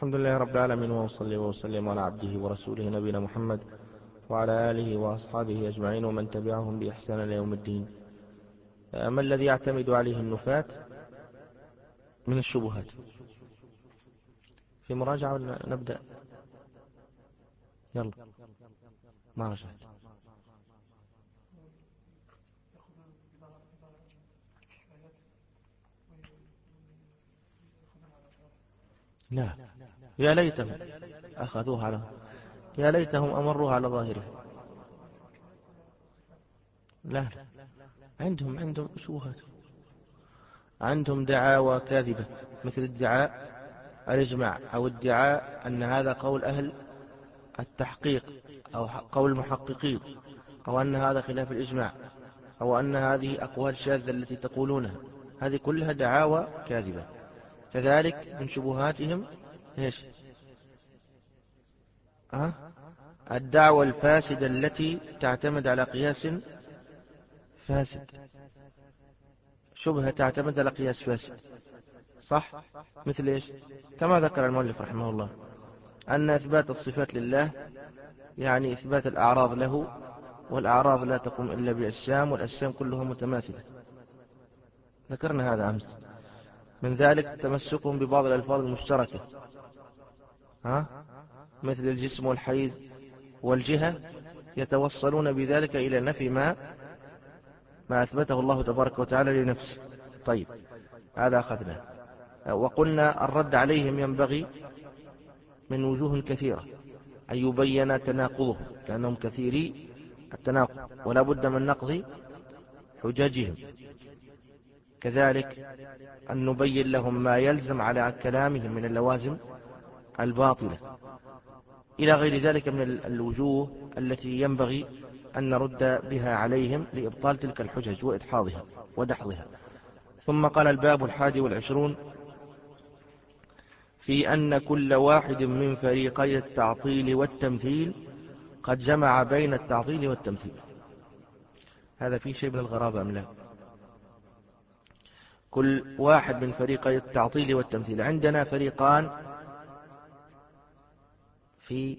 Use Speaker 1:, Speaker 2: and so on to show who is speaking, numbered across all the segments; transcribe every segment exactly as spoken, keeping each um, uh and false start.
Speaker 1: الحمد لله رب العالمين، وأصلي وأسلم على عبده ورسوله نبينا محمد وعلى آله وأصحابه أجمعين ومن تبعهم بإحسان إلى يوم الدين. ما الذي يعتمد عليه النفاة من الشبهات؟ في مراجعة ولا نبدأ؟ يلا ما رجعت. لا، يا ليتهم أخذوها على يا ليتهم أمروها على ظاهرها. لا، عندهم عندهم شبهات، عندهم دعاوى كاذبة، مثل ادعاء الإجماع أو ادعاء أن هذا قول أهل التحقيق أو قول المحققين، أو أن هذا خلاف الإجماع، أو أن هذه أقوال شاذة التي تقولونها. هذه كلها دعاوى كاذبة. كذلك من شبهاتهم إيش؟ أه؟ الدعوة الفاسدة التي تعتمد على قياس فاسد. شبهة تعتمد على قياس فاسد، صح؟ مثل إيش؟ كما ذكر المؤلف رحمه الله أن إثبات الصفات لله يعني إثبات الأعراض له، والأعراض لا تقوم إلا بأجسام، والأجسام كلها متماثلة. ذكرنا هذا أمس. من ذلك تمسكهم ببعض الألفاظ المشتركة، ها؟ مثل الجسم والحيز والجهة، يتوصلون بذلك إلى نفي ما ما أثبته الله تبارك وتعالى لنفسه. طيب، هذا أخذناه. وقلنا الرد عليهم ينبغي من وجوه كثيرة أن يبين تناقضهم، لأنهم كثيري التناقض، ولا بد من نقض حجاجهم. كذلك أن نبين لهم ما يلزم على كلامهم من اللوازم الباطلة، إلى غير ذلك من الوجوه التي ينبغي أن نرد بها عليهم لإبطال تلك الحجج وإدحاضها ودحضها. ثم قال الباب الحادي والعشرون في أن كل واحد من فريقي التعطيل والتمثيل قد جمع بين التعطيل والتمثيل. هذا فيه شيء من الغرابة أم لا؟ كل واحد من فريقي التعطيل والتمثيل. عندنا فريقان في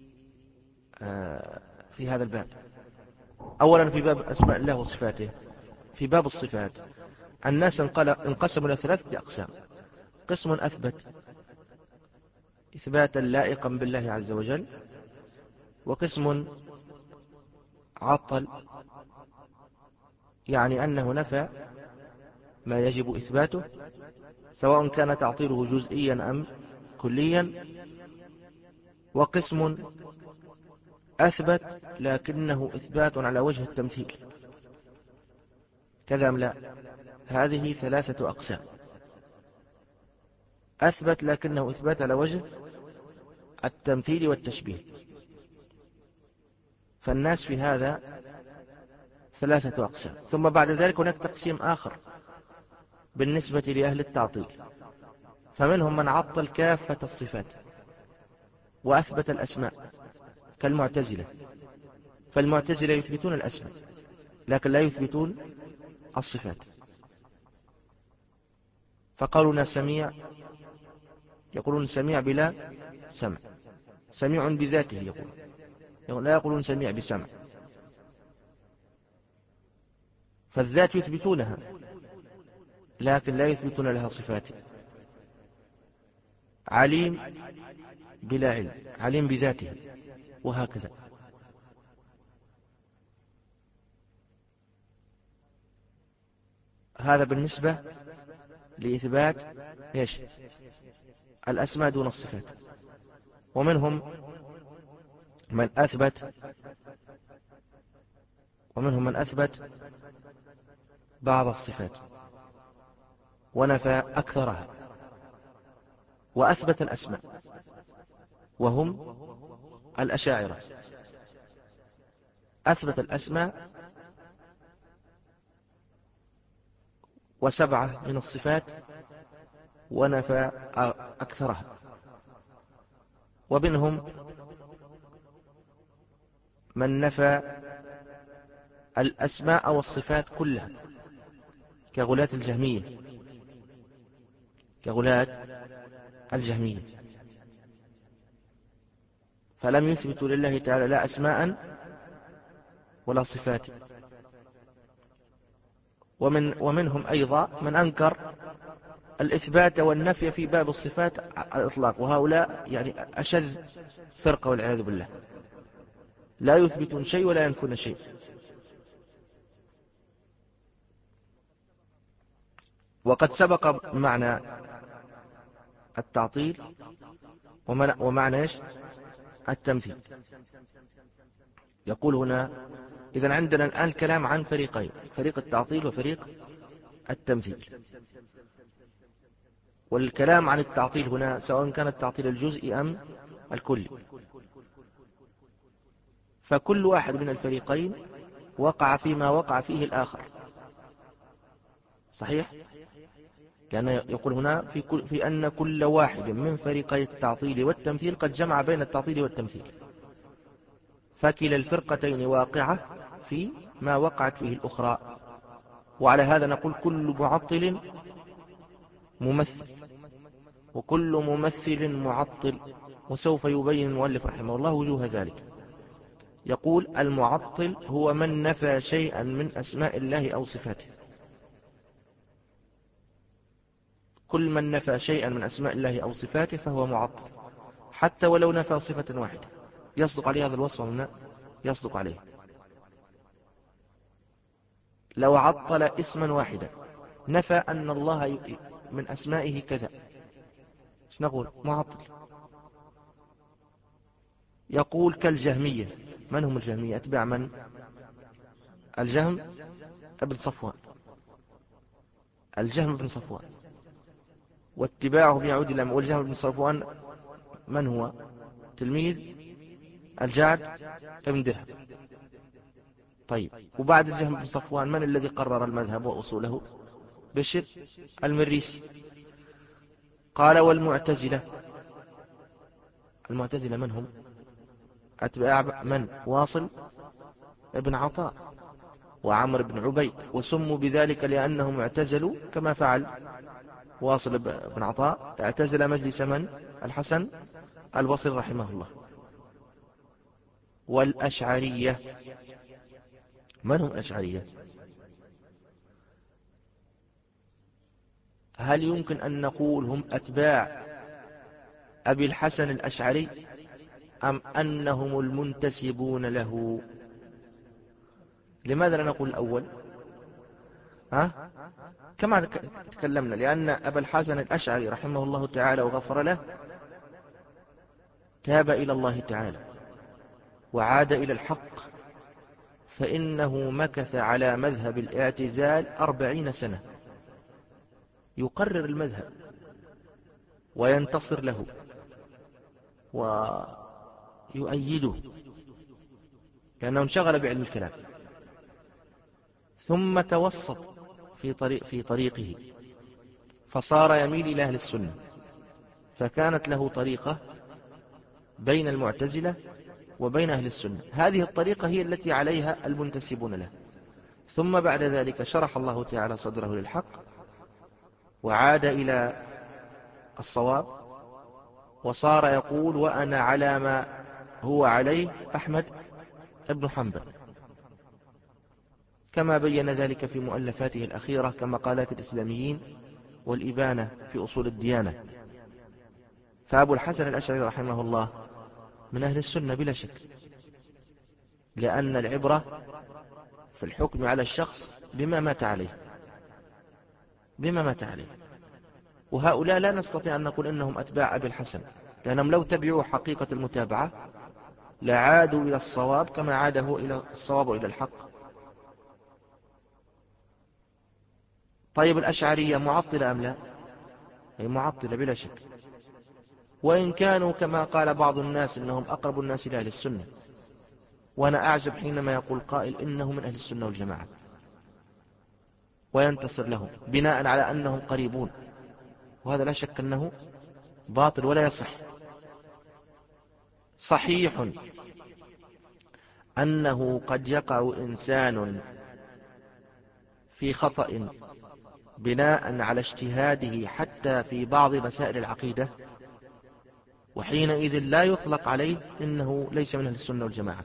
Speaker 1: آه في هذا الباب. أولا في باب أسماء الله وصفاته. في باب الصفات الناس انقسموا إلى ثلاثة أقسام. قسم أثبت إثباتا لائقا بالله عز وجل، وقسم عطل يعني أنه نفى ما يجب إثباته، سواء كان تعطيله جزئيا أم كليا، وقسم أثبت لكنه إثبات على وجه التمثيل. كذا أم لا؟ هذه ثلاثة أقسام. أثبت لكنه إثبات على وجه التمثيل والتشبيه. فالناس في هذا ثلاثة أقسام. ثم بعد ذلك هناك تقسيم آخر بالنسبة لأهل التعطيل، فمنهم من عطل كافة الصفات وأثبت الأسماء كالمعتزلة. فالمعتزلة يثبتون الأسماء لكن لا يثبتون الصفات. فقالوا سميع، يقولون سميع بلا سمع، سميع بذاته يقول، لا يقولون سميع بسمع. فالذات يثبتونها لكن لا يثبتون لها صفات. عليم بلا علم، عليم بذاته، وهكذا. هذا بالنسبة لإثبات إيش؟ الأسماء دون الصفات. ومنهم من أثبت ومنهم من أثبت بعض الصفات ونفى أكثرها، وأثبت الأسماء، وهم الأشاعرة. أثبت الأسماء وسبعة من الصفات ونفى أكثرها. ومنهم من نفى الأسماء والصفات كلها كغلاة الجهمية كغلاة الجهمية فلم يثبتوا لله تعالى لا أسماء ولا صفات. ومن ومنهم أيضا من أنكر الإثبات والنفي في باب الصفات على الإطلاق، وهؤلاء يعني أشذ فرقة والعياذ بالله، لا يثبتون شيء ولا ينفون شيء. وقد سبق معنى التعطيل ومعنى إيش؟ التمثيل. يقول هنا إذن عندنا الآن الكلام عن فريقين، فريق التعطيل وفريق التمثيل. والكلام عن التعطيل هنا سواء كان التعطيل الجزئي أم الكلي، فكل واحد من الفريقين وقع فيما وقع فيه الآخر، صحيح؟ لأنه يقول هنا في, كل في أن كل واحد من فريقي التعطيل والتمثيل قد جمع بين التعطيل والتمثيل، فكلا الفرقتين واقعة في ما وقعت فيه الأخرى. وعلى هذا نقول كل معطل ممثل وكل ممثل معطل، وسوف يبين المؤلف رحمه الله وجوه ذلك. يقول المعطل هو من نفى شيئا من أسماء الله أو صفاته، كل من نفى شيئا من أسماء الله أو صفاته فهو معطل، حتى ولو نفى صفة واحدة يصدق عليه هذا الوصف ولا يصدق عليه. لو عطل اسما واحدا نفى أن الله من أسمائه كذا، ايش نقول؟ معطل. يقول كالجهمية. من هم الجهمية؟ أتباع من؟ الجهم ابن صفوان، الجهم بن صفوان، واتباعه يعود إلى والجهم بن صفوان من هو؟ تلميذ الجعد ابن درهم. طيب، وبعد الجهم بن صفوان من الذي قرر المذهب وأصوله؟ بشر المريسي. قال والمعتزلة. المعتزلة من هم؟ أتباع من؟ واصل ابن عطاء وعمر بن عبيد، وسموا بذلك لأنهم اعتزلوا كما فعل واصل بن عطاء، اعتزل مجلس من؟ الحسن البصري رحمه الله. والأشعرية. من هم الأشعرية؟ هل يمكن أن نقول هم أتباع أبي الحسن الأشعري أم أنهم المنتسبون له؟ لماذا لا نقول الأول؟ ها؟ كما تكلمنا، لأن أبا الحسن الأشعري رحمه الله تعالى وغفر له تاب إلى الله تعالى وعاد إلى الحق، فإنه مكث على مذهب الاعتزال أربعين سنة يقرر المذهب وينتصر له ويؤيده، لأنه انشغل بعلم الكلام، ثم توسط في طريق في طريقه فصار يميل إلى أهل السنة، فكانت له طريقة بين المعتزلة وبين أهل السنة. هذه الطريقة هي التي عليها المنتسبون له. ثم بعد ذلك شرح الله تعالى صدره للحق وعاد إلى الصواب، وصار يقول وأنا على ما هو عليه أحمد بن حنبل، كما بين ذلك في مؤلفاته الأخيرة كمقالات الإسلاميين والإبانة في أصول الديانة. فأبو الحسن الأشعري رحمه الله من أهل السنة بلا شك، لأن العبرة في الحكم على الشخص بما مات عليه، بما مات عليه. وهؤلاء لا نستطيع أن نقول إنهم أتباع أبي الحسن، لأنهم لو تبعوا حقيقة المتابعة لعادوا إلى الصواب كما عاده إلى الصواب وإلى الحق. طيب الأشعرية معطلة أم لا؟ هي معطلة بلا شك، وإن كانوا كما قال بعض الناس إنهم أقرب الناس إلى أهل السنة، وأنا أعجب حينما يقول قائل إنه من أهل السنة والجماعة وينتصر لهم بناء على أنهم قريبون، وهذا لا شك أنه باطل ولا يصح. صحيح أنه قد يقع إنسان في خطأ بناء على اجتهاده حتى في بعض مسائل العقيدة، وحينئذ لا يطلق عليه إنه ليس من أهل السنة والجماعة،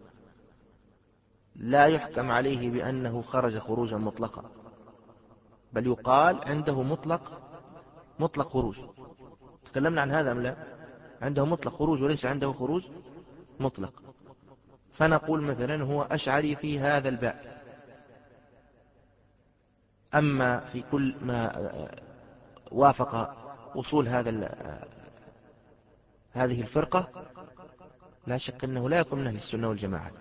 Speaker 1: لا يحكم عليه بأنه خرج خروجا مطلقا، بل يقال عنده مطلق مطلق خروج. تكلمنا عن هذا أم لا؟ عنده مطلق خروج وليس عنده خروج مطلق. فنقول مثلا هو أشعري في هذا الباب، أما في كل ما وافق وصول هذا هذه الفرقة لا شك أنه لا يكون من أهل السنة والجماعة.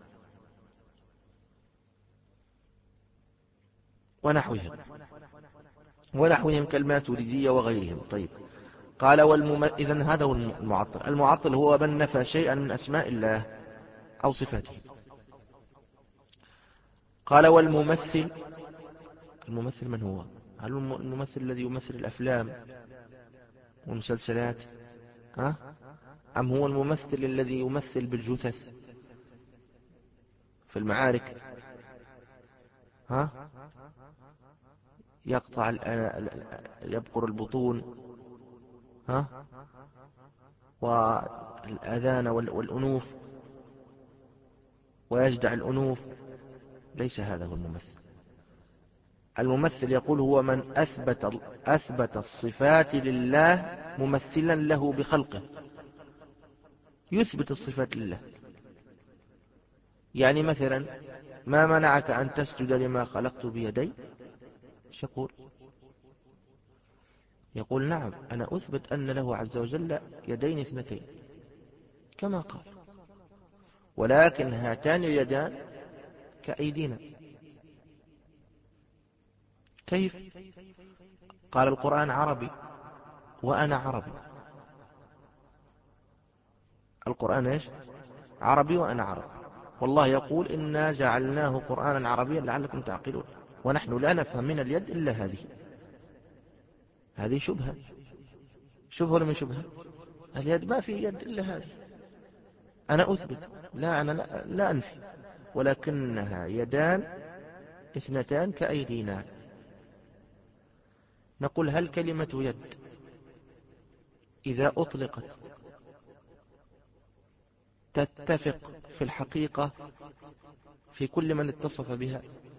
Speaker 1: ونحوهم ونحوهم كالماتريدية وغيرهم. طيب، قال والمم... إذن هذا هو المعطل. المعطل هو من نفى شيئا من أسماء الله أو صفاته. قال والممثل، الممثل من هو؟ هل الممثل الذي يمثل الأفلام والمسلسلات، ها؟ أم هو الممثل الذي يمثل بالجثث في المعارك، ها؟ يقطع يبقر البطون، ها؟ والأذان والأنوف ويجدع الأنوف. ليس هذا هو الممثل. الممثل يقول هو من أثبت, أثبت الصفات لله ممثلا له بخلقه، يثبت الصفات لله. يعني مثلا ما منعك أن تسجد لما خلقت بيدي؟ ايش يقول؟ يقول نعم أنا أثبت أن له عز وجل يدين اثنتين كما قال، ولكن هاتان اليدان كأيدينا. كيف؟ قال القرآن عربي وأنا عربي. القرآن إيش؟ عربي وأنا عربي. والله يقول إنا جعلناه قرآنا عربيا لعلكم تعقلون، ونحن لا نفهم من اليد إلا هذه. هذه شبهة. شبهة ولا من شبهة؟ اليد ما في يد إلا هذه. أنا أثبت، لا أنا لا, لا أنفي، ولكنها يدان اثنتان كأيدينا. نقول هل كلمة يد إذا أطلقت تتفق في الحقيقة في كل من اتصف بها؟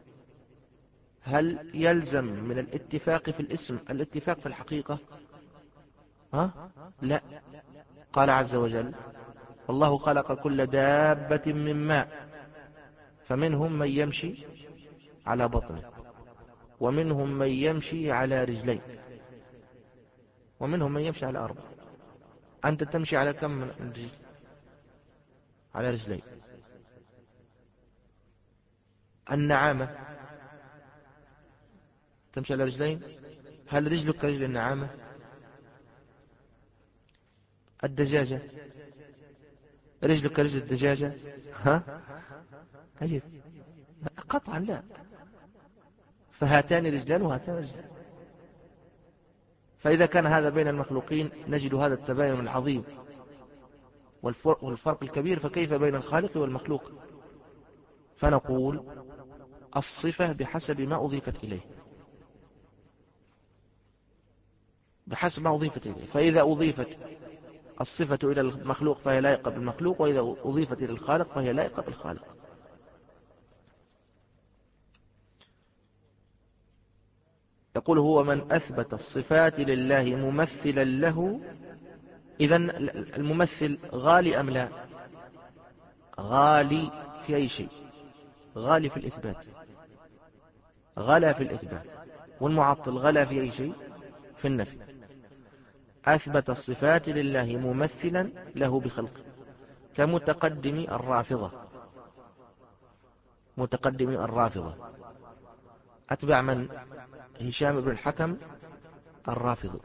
Speaker 1: هل يلزم من الاتفاق في الاسم الاتفاق في الحقيقة؟ ها؟ لا. قال عز وجل والله خلق كل دابة من ماء فمنهم من يمشي على بطنه ومنهم من يمشي على رجلين ومنهم من يمشي على أربع. أنت تمشي على كم من رجل؟ على رجلين. النعامة تمشي على رجلين. هل رجلك كرجل النعامة؟ الدجاجة رجلك كرجل الدجاجة؟ ها؟ عجيب. قطعا لا. فهاتان رجلان وهاتان رجلان. فإذا كان هذا بين المخلوقين نجد هذا التباين العظيم والفرق الكبير، فكيف بين الخالق والمخلوق؟ فنقول الصفة بحسب ما أضيفت إليه، بحسب ما أضيفت إليه. فإذا أضيفت الصفة إلى المخلوق فهي لائقة بالمخلوق، وإذا أضيفت إلى الخالق فهي لائقة بالخالق. يقول هو من أثبت الصفات لله ممثلا له. إذن الممثل غالي أم لا؟ غالي في أي شيء؟ غالي في الإثبات، غلا في الإثبات. والمعطل غلا في أي شيء؟ في النفي. أثبت الصفات لله ممثلا له بخلقه، كمتقدم الرافضة. متقدم الرافضة أتبع من؟ هشام بن الحكم الرافضي.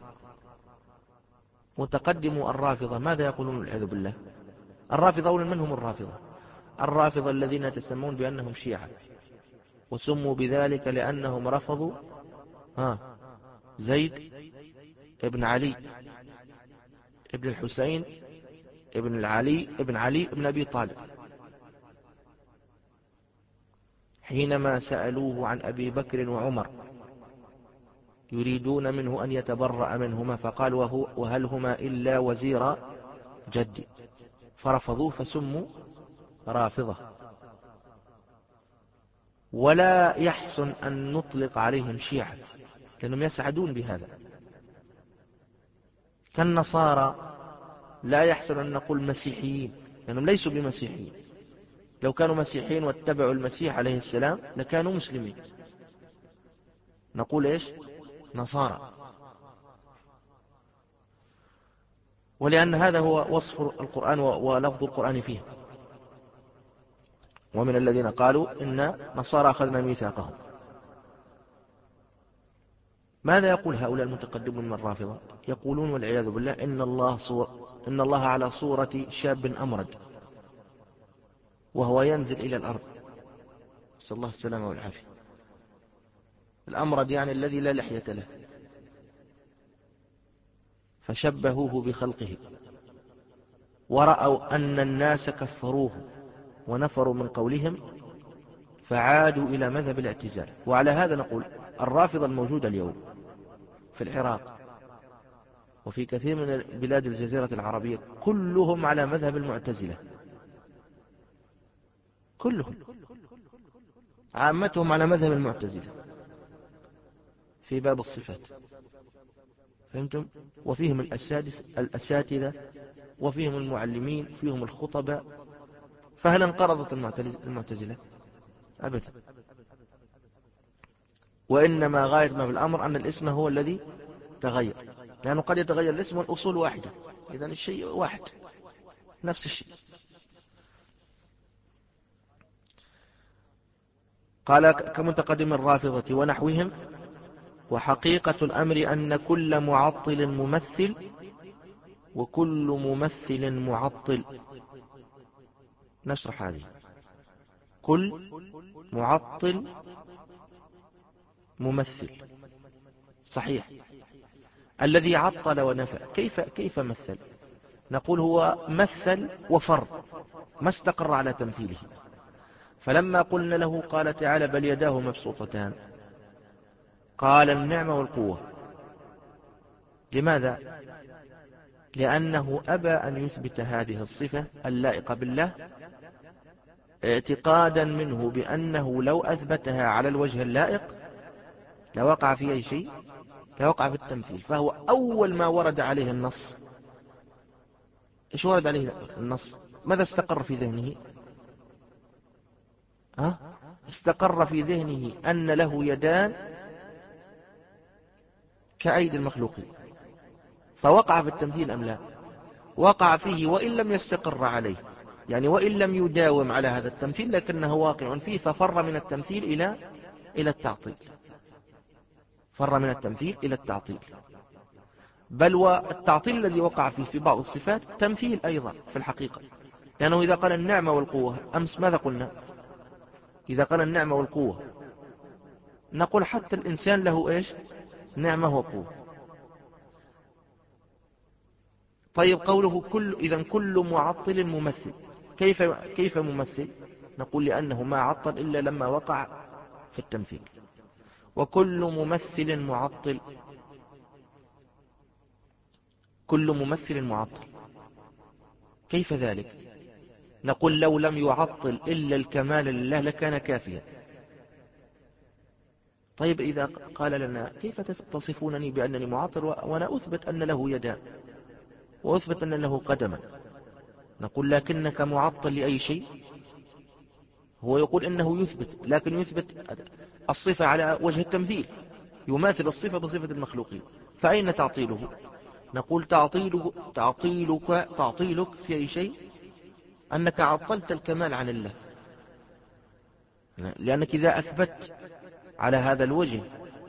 Speaker 1: متقدم الرافضة ماذا يقولون والعياذ بالله؟ الرافضة أولا من هم الرافضة؟ الرافضة الذين يتسمون بأنهم شيعة، وسموا بذلك لأنهم رفضوا ها زيد ابن علي ابن الحسين ابن العلي ابن علي ابن أبي طالب حينما سألوه عن أبي بكر وعمر يريدون منه أن يتبرأ منهما، فقال وهو وهل هما إلا وزيرا جدي، فرفضوه فسموا رافضة. ولا يحسن أن نطلق عليهم شيعة لأنهم يسعدون بهذا. كالنصارى لا يحسن أن نقول مسيحيين لأنهم ليسوا بمسيحيين، لو كانوا مسيحيين واتبعوا المسيح عليه السلام لكانوا مسلمين، نقول إيش؟ نصارى. ولأن هذا هو وصف القرآن ولفظ القرآن فيه. ومن الذين قالوا إن نصارى أخذنا ميثاقهم. ماذا يقول هؤلاء المتقدمون من الرافضة؟ يقولون والعياذ بالله إن الله, صور إن الله على صورة شاب أمرد وهو ينزل إلى الأرض، نسأل الله السلامة والعافية. الأمرد يعني الذي لا لحية له، فشبهوه بخلقه، ورأوا أن الناس كفروه ونفروا من قولهم فعادوا إلى مذهب الاعتزال. وعلى هذا نقول الرافضة الموجودة اليوم في العراق وفي كثير من بلاد الجزيرة العربية كلهم على مذهب المعتزلة، كلهم عامتهم على مذهب المعتزلة في باب الصفات، فهمتم؟ وفيهم الأسادس الأساتذة وفيهم المعلمين فيهم الخطباء. فهل انقرضت المعتزلة؟ أبدا. وإنما غاية ما في الأمر أن الاسم هو الذي تغير، لأنه قد يتغير الاسم والأصول واحدة، إذن الشيء واحد نفس الشيء. قال كمتقدم الرافضة ونحوهم: وحقيقة الأمر أن كل معطل ممثل وكل ممثل معطل. نشرح هذه. كل معطل ممثل صحيح. الذي عطل ونفى كيف كيف مثل؟ نقول هو مثل وفر، ما استقر على تمثيله. فلما قلنا له قال تعالى: بل يداه مبسوطتان، قال: النعمة والقوة. لماذا؟ لأنه أبى أن يثبت هذه الصفة اللائقة بالله اعتقادا منه بأنه لو أثبتها على الوجه اللائق لوقع في أي شيء، لوقع في التمثيل. فهو أول ما ورد عليه النص، إيش ورد عليه النص؟ ماذا استقر في ذهنه؟ ها؟ استقر في ذهنه أن له يدان كأيدي المخلوقين، فوقع في التمثيل أم لا؟ وقع فيه وإن لم يستقر عليه، يعني وإن لم يداوم على هذا التمثيل لكنه واقع فيه، ففر من التمثيل إلى إلى التعطيل، فر من التمثيل إلى التعطيل. بل والتعطيل الذي وقع فيه في بعض الصفات تمثيل أيضا في الحقيقة، لأنه إذا قال النعمة والقوة أمس ماذا قلنا؟ إذا قال النعمة والقوة نقول حتى الإنسان له إيش؟ نعمة وقوة. طيب قوله كل، إذن كل معطل ممثل، كيف كيف ممثل؟ نقول لأنه ما عطل إلا لما وقع في التمثيل. وكل ممثل معطل، كل ممثل معطل، كيف ذلك؟ نقول لو لم يعطل إلا الكمال لله لكان كافيا. طيب إذا قال لنا كيف تصفونني بأنني معطل وأنا أثبت أن له يدان وأثبت أن له قدما؟ نقول لكنك معطل لأي شيء؟ هو يقول إنه يثبت، لكن يثبت الصفة على وجه التمثيل، يماثل الصفة بصفة المخلوقين، فأين تعطيله؟ نقول تعطيله تعطيلك تعطيلك في أي شيء؟ أنك عطلت الكمال عن الله، لأنك إذا أثبت على هذا الوجه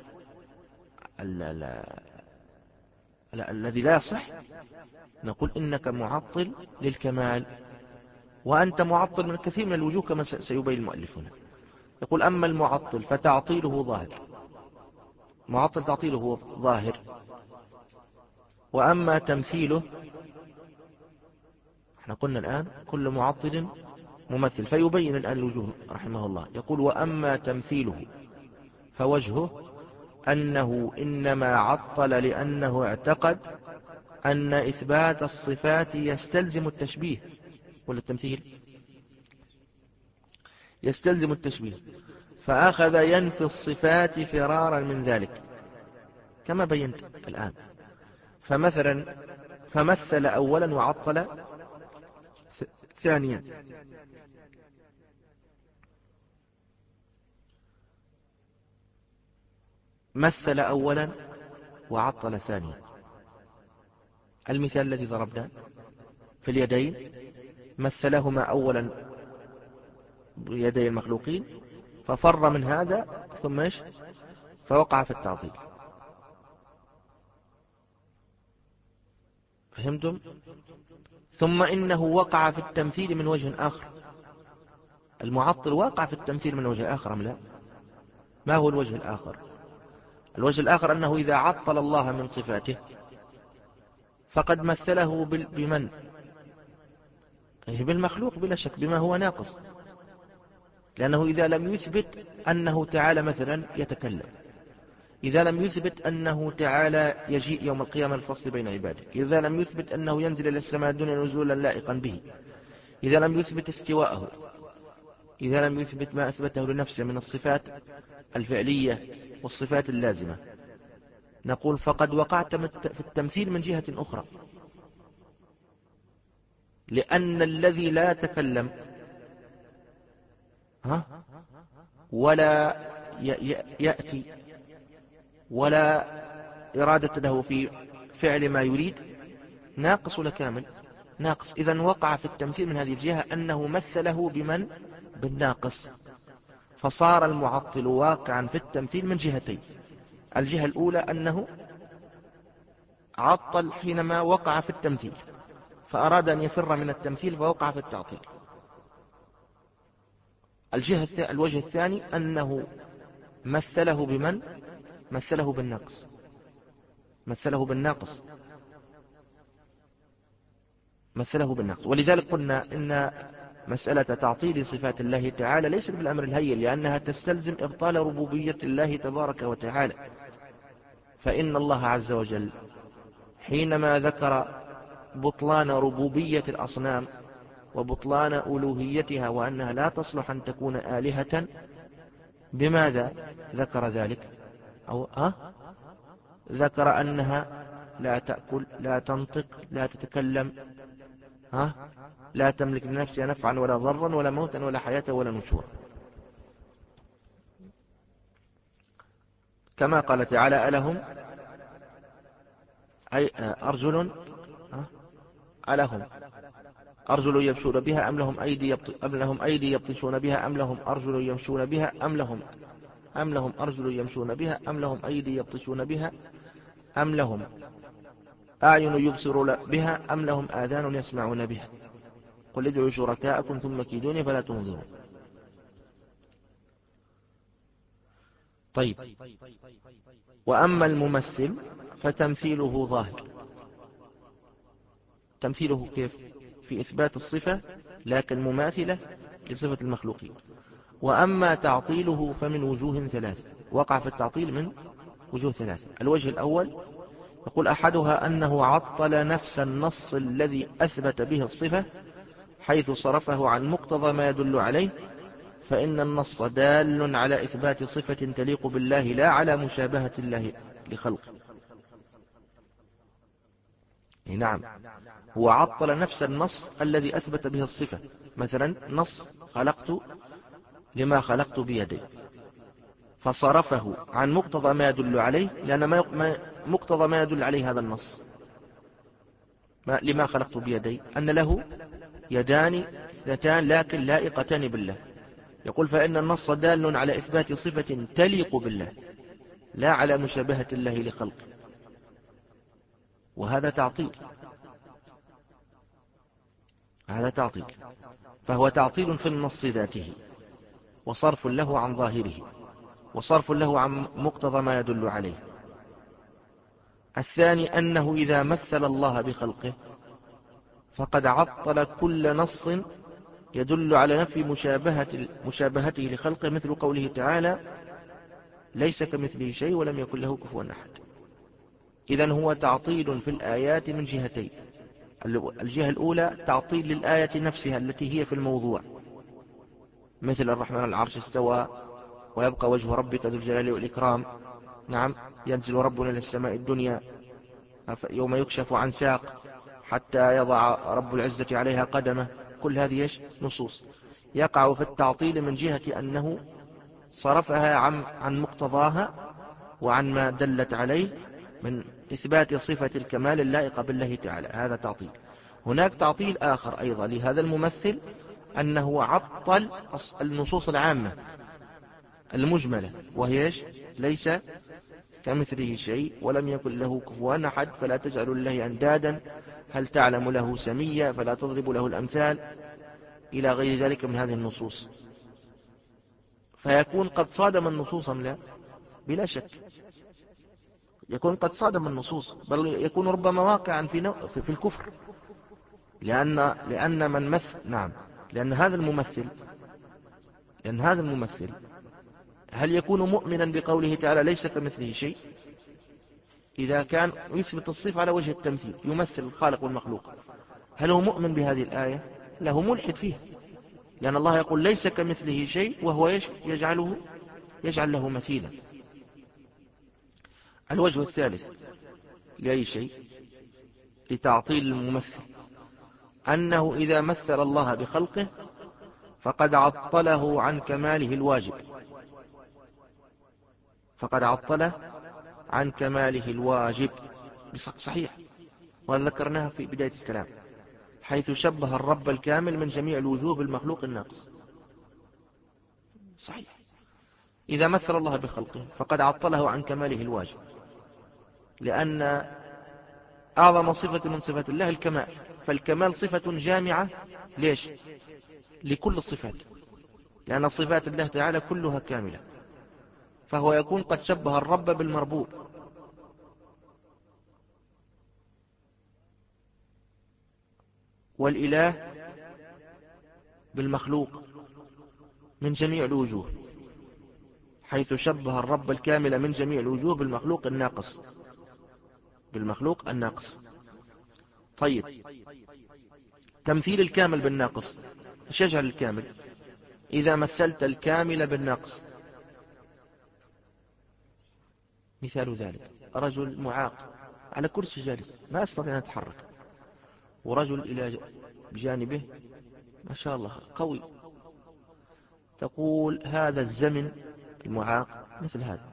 Speaker 1: الذي لا يصح نقول إنك معطل للكمال، وأنت معطل من كثير من الوجوه كما سيبين المؤلف هنا. يقول: أما المعطل فتعطيله ظاهر، معطل تعطيله ظاهر، وأما تمثيله، احنا قلنا الآن كل معطل ممثل، فيبين الآن الوجوه رحمه الله. يقول: وأما تمثيله فوجهه أنه إنما عطل لأنه اعتقد أن إثبات الصفات يستلزم التشبيه ولا التمثيل؟ يستلزم التشبيه، فأخذ ينفي الصفات فرارا من ذلك كما بينت الآن. فمثلا فمثل أولا وعطل ثانيا. مثل أولا وعطل ثانيا. المثال الذي ضربناه في اليدين، مثلهما أولا بيدي المخلوقين ففر من هذا ثم ايش؟ فوقع في التعطيل. فهمتم؟ ثم إنه وقع في التمثيل من وجه آخر. المعطل واقع في التمثيل من وجه آخر أم لا؟ ما هو الوجه الآخر؟ الوجه الآخر أنه إذا عطل الله من صفاته فقد مثله بمن؟ بالمخلوق بلا شك، بما هو ناقص، لأنه إذا لم يثبت أنه تعالى مثلا يتكلم، إذا لم يثبت أنه تعالى يجيء يوم القيامة الفصل بين عباده، إذا لم يثبت أنه ينزل إلى السماء الدنيا نزولا لائقا به، إذا لم يثبت استواءه، إذا لم يثبت ما أثبته لنفسه من الصفات الفعلية والصفات اللازمة، نقول فقد وقعت في التمثيل من جهة أخرى، لأن الذي لا يتكلم ها ولا يأتي ولا إرادة له في فعل ما يريد ناقص ولا كامل؟ ناقص. إذن وقع في التمثيل من هذه الجهة أنه مثله بمن؟ بالناقص، فصار المعطل واقعا في التمثيل من جهتين. الجهة الأولى أنه عطل حينما وقع في التمثيل فأراد أن يفر من التمثيل فوقع في التعطيل. الجهة الوجه الثاني أنه مثله بمن؟ مثله بالناقص، مثله بالناقص مثله بالنقص. ولذلك قلنا إن مسألة تعطيل صفات الله تعالى ليست بالأمر الهين، لأنها تستلزم إبطال ربوبية الله تبارك وتعالى. فإن الله عز وجل حينما ذكر بطلان ربوبية الأصنام وبطلان ألوهيتها وأنها لا تصلح أن تكون آلهة، بماذا ذكر ذلك؟ أو أه؟ ذكر أنها لا تأكل، لا تنطق، لا تتكلم، ها؟ لا تملك لنفسها نفعا ولا ضرا ولا موتا ولا حياة ولا نشورا، كما قال تعالى ألهم أي أرجل ألهم أرجل يمشون بها أم لهم أيدي أم لهم أيدي يبطشون بها أم لهم أرجل يمشون بها أم لهم أم لهم أرجل يمشون بها أم لهم أيدي يبطشون بها أم لهم أعين يبصر بها أم لهم آذان يسمعون بها قل ادعوا شركاءكم ثم كيدوني فلا تنظرون. طيب، وأما الممثل فتمثيله ظاهر. تمثيله كيف؟ في إثبات الصفة لكن مماثلة لصفة المخلوقين. وأما تعطيله فمن وجوه ثلاثة، وقع في التعطيل من وجوه ثلاثة. الوجه الأول يقول أحدها أنه عطل نفس النص الذي أثبت به الصفة حيث صرفه عن مقتضى ما يدل عليه، فإن النص دال على إثبات صفة تليق بالله لا على مشابهة الله لخلقه. نعم، هو عطل نفس النص الذي أثبت به الصفة، مثلا نص خلقت لما خلقت بيدي، فصرفه عن مقتضى ما يدل عليه، لأن ما مقتضى ما يدل عليه هذا النص ما لما خلقت بيدي أن له يدان اثنتان لكن لائقتان بالله. يقول فإن النص دال على إثبات صفة تليق بالله لا على مشابهة الله لخلقه، وهذا تعطيل، هذا تعطيل، فهو تعطيل في النص ذاته وصرف له عن ظاهره وصرف له عن مقتضى ما يدل عليه. الثاني أنه إذا مثل الله بخلقه فقد عطل كل نص يدل على نفي مشابهة مشابهته لخلقه، مثل قوله تعالى ليس كمثله شيء ولم يكن له كفوا أحد. إذن هو تعطيل في الآيات من جهتين. الجهة الأولى تعطيل للآية نفسها التي هي في الموضوع، مثل الرحمن على العرش استوى ويبقى وجه ربك ذو الجلال والإكرام. نعم، ينزل ربنا إلى السماء الدنيا يوم يكشف عن ساق حتى يضع رب العزة عليها قدمه. كل هذه نصوص يقع في التعطيل من جهة أنه صرفها عن عن مقتضاها وعن ما دلت عليه من إثبات صفة الكمال اللائقة بالله تعالى، هذا تعطيل. هناك تعطيل آخر أيضا لهذا الممثل، أنه عطل النصوص العامة المجملة، وهي ليس كمثله شيء ولم يكن له كفوا أحد، فلا تجعلوا لله أندادا هل تعلم له سميا فلا تضربوا له الأمثال، إلى غير ذلك من هذه النصوص. فيكون قد صادم النصوص أم لا؟ بلا شك يكون قد صادم النصوص، بل يكون ربما واقعا في, نو... في الكفر، لأن, لأن من مثل نعم لأن هذا الممثل لأن هذا الممثل هل يكون مؤمنا بقوله تعالى ليس كمثله شيء؟ إذا كان يثبت الصفة على وجه التمثيل، يمثل الخالق والمخلوق، هل هو مؤمن بهذه الآية؟ له ملحد فيها، لأن الله يقول ليس كمثله شيء وهو يجعله يجعل له مثيلا. الوجه الثالث لأي شيء لتعطيل الممثل أنه إذا مثل الله بخلقه فقد عطله عن كماله الواجب فقد عطله عن كماله الواجب صحيح، وذكرناها في بداية الكلام، حيث شبه الرب الكامل من جميع الوجوه بالمخلوق الناقص. صحيح، إذا مثل الله بخلقه فقد عطله عن كماله الواجب، لأن أعظم صفة من صفات الله الكمال، فالكمال صفة جامعة ليش؟ لكل الصفات، لأن صفات الله تعالى كلها كاملة، فهو يكون قد شبه الرب بالمربوب. والإله بالمخلوق من جميع الوجوه، حيث شبه الرب الكامل من جميع الوجوه بالمخلوق الناقص بالمخلوق الناقص. طيب، تمثيل الكامل بالناقص ايش يجعل الكامل؟ إذا مثلت الكامل بالناقص، مثال ذلك رجل معاق على كرسي جالس ما يستطيع أن يتحرك، ورجل إلى بجانبه ما شاء الله قوي، تقول هذا الزمن المعاق مثل هذا،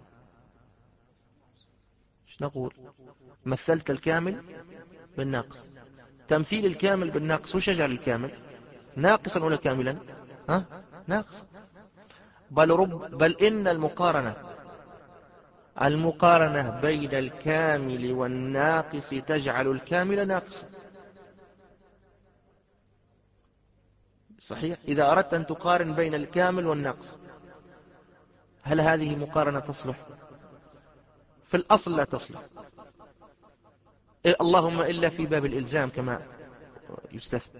Speaker 1: ايش نقول؟ مثلت الكامل بالناقص. تمثيل الكامل بالناقص وش يجعل الكامل؟ ناقصا ولا كاملا؟ ها؟ ناقص. بل, رب بل إن المقارنة المقارنة بين الكامل والناقص تجعل الكامل ناقصا. صحيح، إذا أردت أن تقارن بين الكامل والناقص، هل هذه مقارنة تصلح؟ في الأصل لا تصلح، اللهم إلا في باب الإلزام كما يستثنى.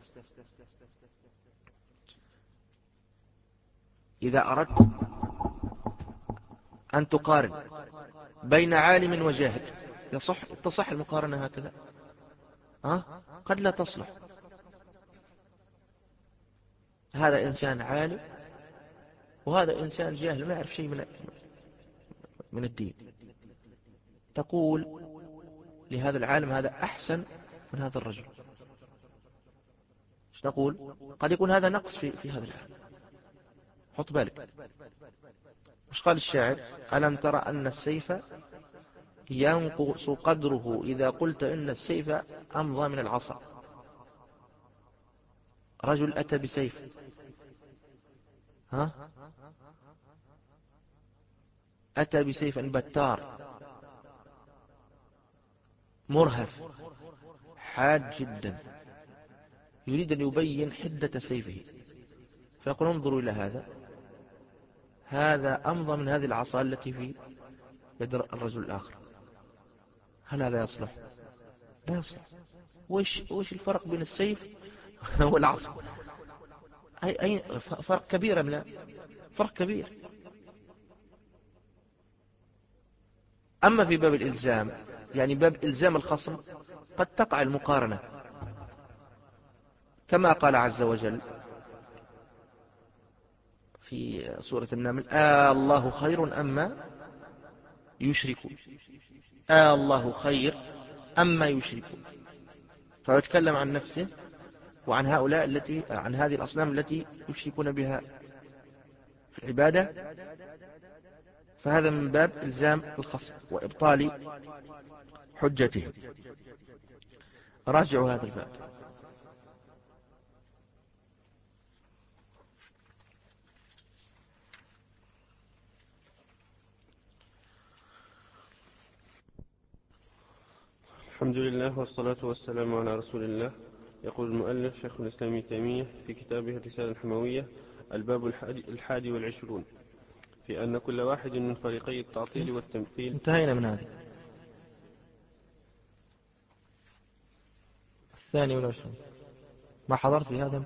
Speaker 1: إذا أردت أن تقارن بين عالم وجاهل يصح تصح المقارنة هكذا؟ ها؟ قد لا تصلح. هذا إنسان عالم وهذا إنسان جاهل ما يعرف شيء من من الدين، تقول لهذا العالم هذا أحسن من هذا الرجل، ايش نقول؟ قد يكون هذا نقص في, في هذا العالم. حط بالك مش قال الشاعر ألم ترى أن السيف ينقص قدره إذا قلت إن السيف أمضى من العصا. رجل أتى بسيف، ها؟ أتى بسيف بتار مرهف حاد جدا، يريد أن يبين حدة سيفه، فيقول انظروا إلى هذا، هذا أمضى من هذه العصا التي في يد الرجل الآخر. هل هذا يصلح؟ لا يصلح. وش, وش الفرق بين السيف والعصا؟ أي, أي فرق كبير أم لا؟ فرق كبير. أما في باب الإلزام يعني باب إلزام الخصم قد تقع المقارنة، كما قال عز وجل في سورة النمل: آه الله خير أما يشركون. آه الله خير أما يشركون. فيتكلم عن نفسه وعن هؤلاء التي عن هذه الأصنام التي يشركون بها في العبادة، فهذا من باب إلزام الخصم وإبطال حجته. راجعوا هذا الباب.
Speaker 2: الحمد لله والصلاة والسلام على رسول الله. يقول المؤلف شيخ الإسلام ابن تيمية في كتابه الرسالة الحموية: الباب الحادي والعشرون في أن كل واحد من فريقي التعطيل والتمثيل.
Speaker 1: انتهينا من هذا. الثاني والعشرون ما حضرت في هذا أنت؟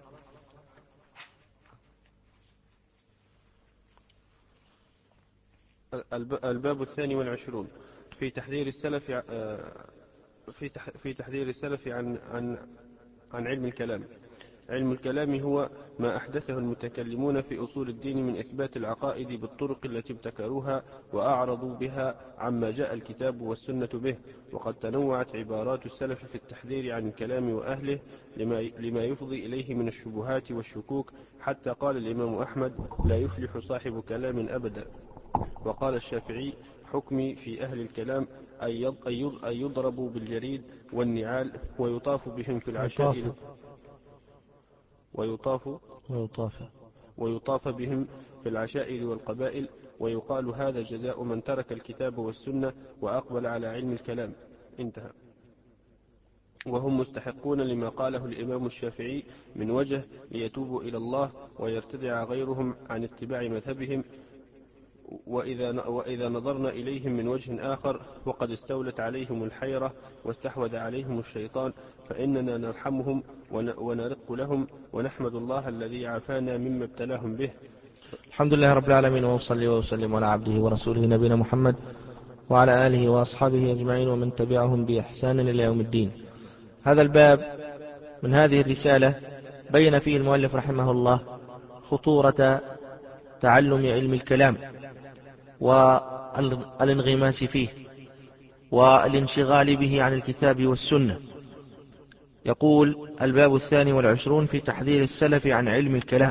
Speaker 2: الباب الثاني والعشرون في تحذير السلف في في تحذير السلف عن عن عن علم الكلام. علم الكلام هو ما أحدثه المتكلمون في أصول الدين من إثبات العقائد بالطرق التي ابتكروها وأعرضوا بها عما جاء الكتاب والسنة به. وقد تنوعت عبارات السلف في التحذير عن الكلام وأهله لما, لما يفضي إليه من الشبهات والشكوك، حتى قال الإمام أحمد: لا يفلح صاحب كلام أبدا. وقال الشافعي: حكمي في أهل الكلام أن يضربوا بالجريد والنعال ويطاف بهم في العشائر ويطاف
Speaker 1: ويطاف
Speaker 2: ويطاف بهم في العشائر والقبائل، ويقال هذا جزاء من ترك الكتاب والسنة وأقبل على علم الكلام. انتهى. وهم مستحقون لما قاله الإمام الشافعي من وجه: ليتوبوا إلى الله ويرتدع غيرهم عن اتباع مذهبهم. وإذا, وإذا نظرنا إليهم من وجه آخر وقد استولت عليهم الحيرة واستحوذ عليهم الشيطان، فإننا نرحمهم ونرق لهم ونحمد الله الذي عافانا مما ابتلاهم به.
Speaker 1: الحمد لله رب العالمين، وصلي وسلم على عبده ورسوله نبينا محمد وعلى آله وأصحابه أجمعين ومن تبعهم بإحسان إلى يوم الدين. هذا الباب من هذه الرسالة بين فيه المؤلف رحمه الله خطورة تعلم علم الكلام والانغماس فيه والانشغال به عن الكتاب والسنة. يقول: الباب الثاني والعشرون في تحذير السلف عن علم الكلام.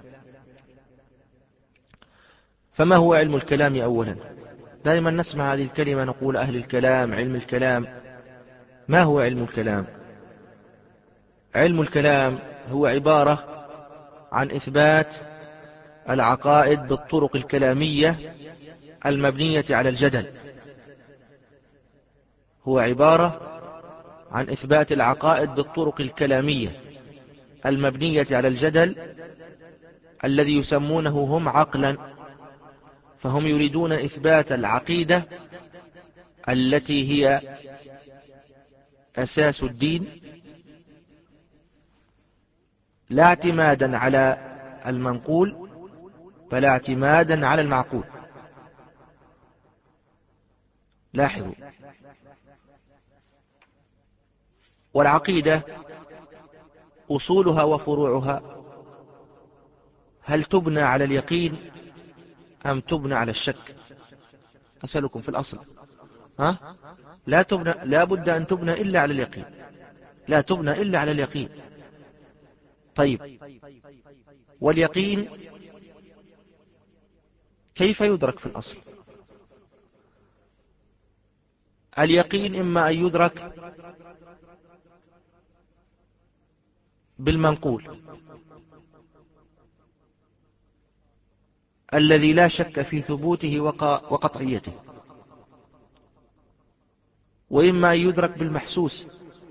Speaker 1: فما هو علم الكلام أولا؟ دائما نسمع هذه الكلمة، نقول أهل الكلام، علم الكلام. ما هو علم الكلام؟ علم الكلام هو عبارة عن إثبات العقائد بالطرق الكلامية المبنية على الجدل. هو عبارة عن إثبات العقائد بالطرق الكلامية المبنية على الجدل الذي يسمونه هم عقلا. فهم يريدون إثبات العقيدة التي هي أساس الدين، لا اعتمادا على المنقول بل اعتمادا على المعقول. لاحظوا، والعقيدة أصولها وفروعها هل تبنى على اليقين أم تبنى على الشك؟ أسألكم في الأصل. ها؟ لا تبنى، لا بد أن تبنى إلا على اليقين، لا تبنى إلا على اليقين. طيب، واليقين كيف يدرك في الأصل؟ اليقين إما أن يدرك بالمنقول الذي لا شك في ثبوته وقطعيته، وإما أن يدرك بالمحسوس.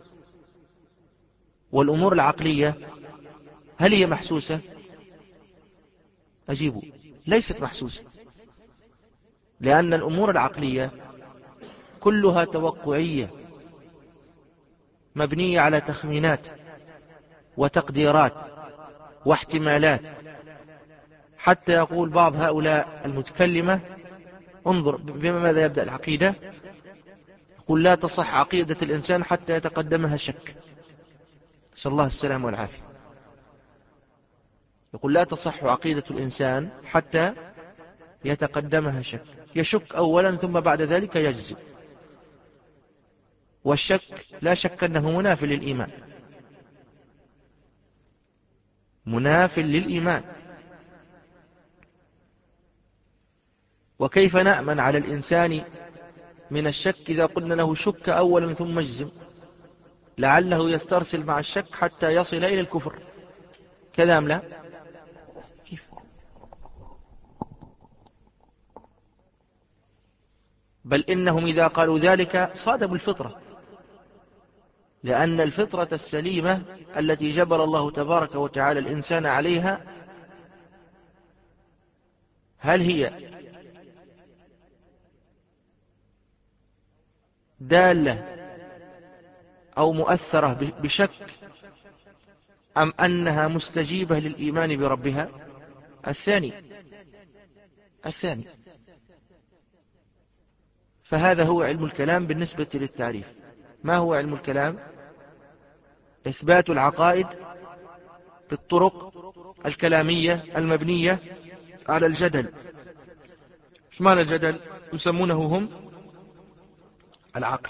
Speaker 1: والأمور العقلية هل هي محسوسة؟ أجيبوا: ليست محسوسة، لأن الأمور العقلية كلها توقعية مبنية على تخمينات وتقديرات واحتمالات. حتى يقول بعض هؤلاء المتكلمة: انظر بماذا يبدأ العقيدة؟ يقول لا تصح عقيدة الإنسان حتى يتقدمها الشك، نسأل الله السلام والعافية. يقول لا تصح عقيدة الإنسان حتى يتقدمها الشك، يشك أولا ثم بعد ذلك يجزم. والشك لا شك أنه مناف للإيمان، مناف للإيمان. وكيف نأمن على الإنسان من الشك إذا قلنا له شك أولا ثم اجزم؟ لعله يسترسل مع الشك حتى يصل إلى الكفر، كذا أم لا؟ كيف؟ بل إنهم إذا قالوا ذلك صادموا الفطرة، لأن الفطرة السليمة التي جبل الله تبارك وتعالى الإنسان عليها، هل هي دالة أو مؤثرة بشك، أم أنها مستجيبة للإيمان بربها؟ الثاني الثاني فهذا هو علم الكلام بالنسبة للتعريف. ما هو علم الكلام؟ إثبات العقائد بالطرق الكلامية المبنية على الجدل. ايش معنى الجدل؟ يسمونه هم العقل.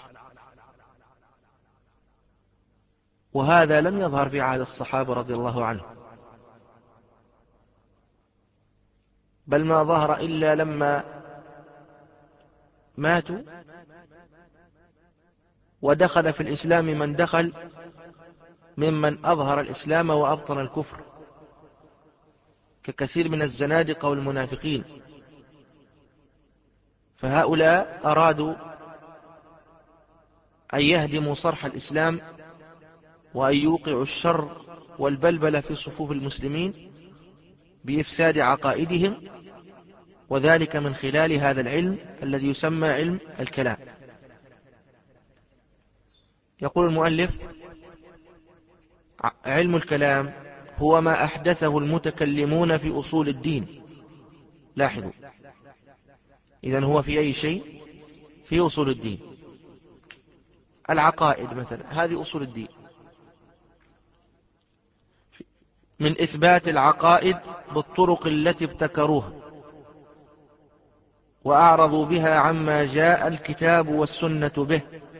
Speaker 1: وهذا لم يظهر في عهد الصحابة رضي الله عنهم، بل ما ظهر إلا لما ماتوا ودخل في الإسلام من دخل ممن أظهر الإسلام وأبطن الكفر، ككثير من الزنادقة والمنافقين. فهؤلاء أرادوا أن يهدموا صرح الإسلام وأن يوقعوا الشر والبلبل في صفوف المسلمين بإفساد عقائدهم، وذلك من خلال هذا العلم الذي يسمى علم الكلام. يقول المؤلف: علم الكلام هو ما أحدثه المتكلمون في أصول الدين. لاحظوا، إذن هو في أي شيء؟ في أصول الدين. العقائد مثلا، هذه أصول الدين. من إثبات العقائد بالطرق التي ابتكروها وأعرضوا بها عما جاء الكتاب والسنة به.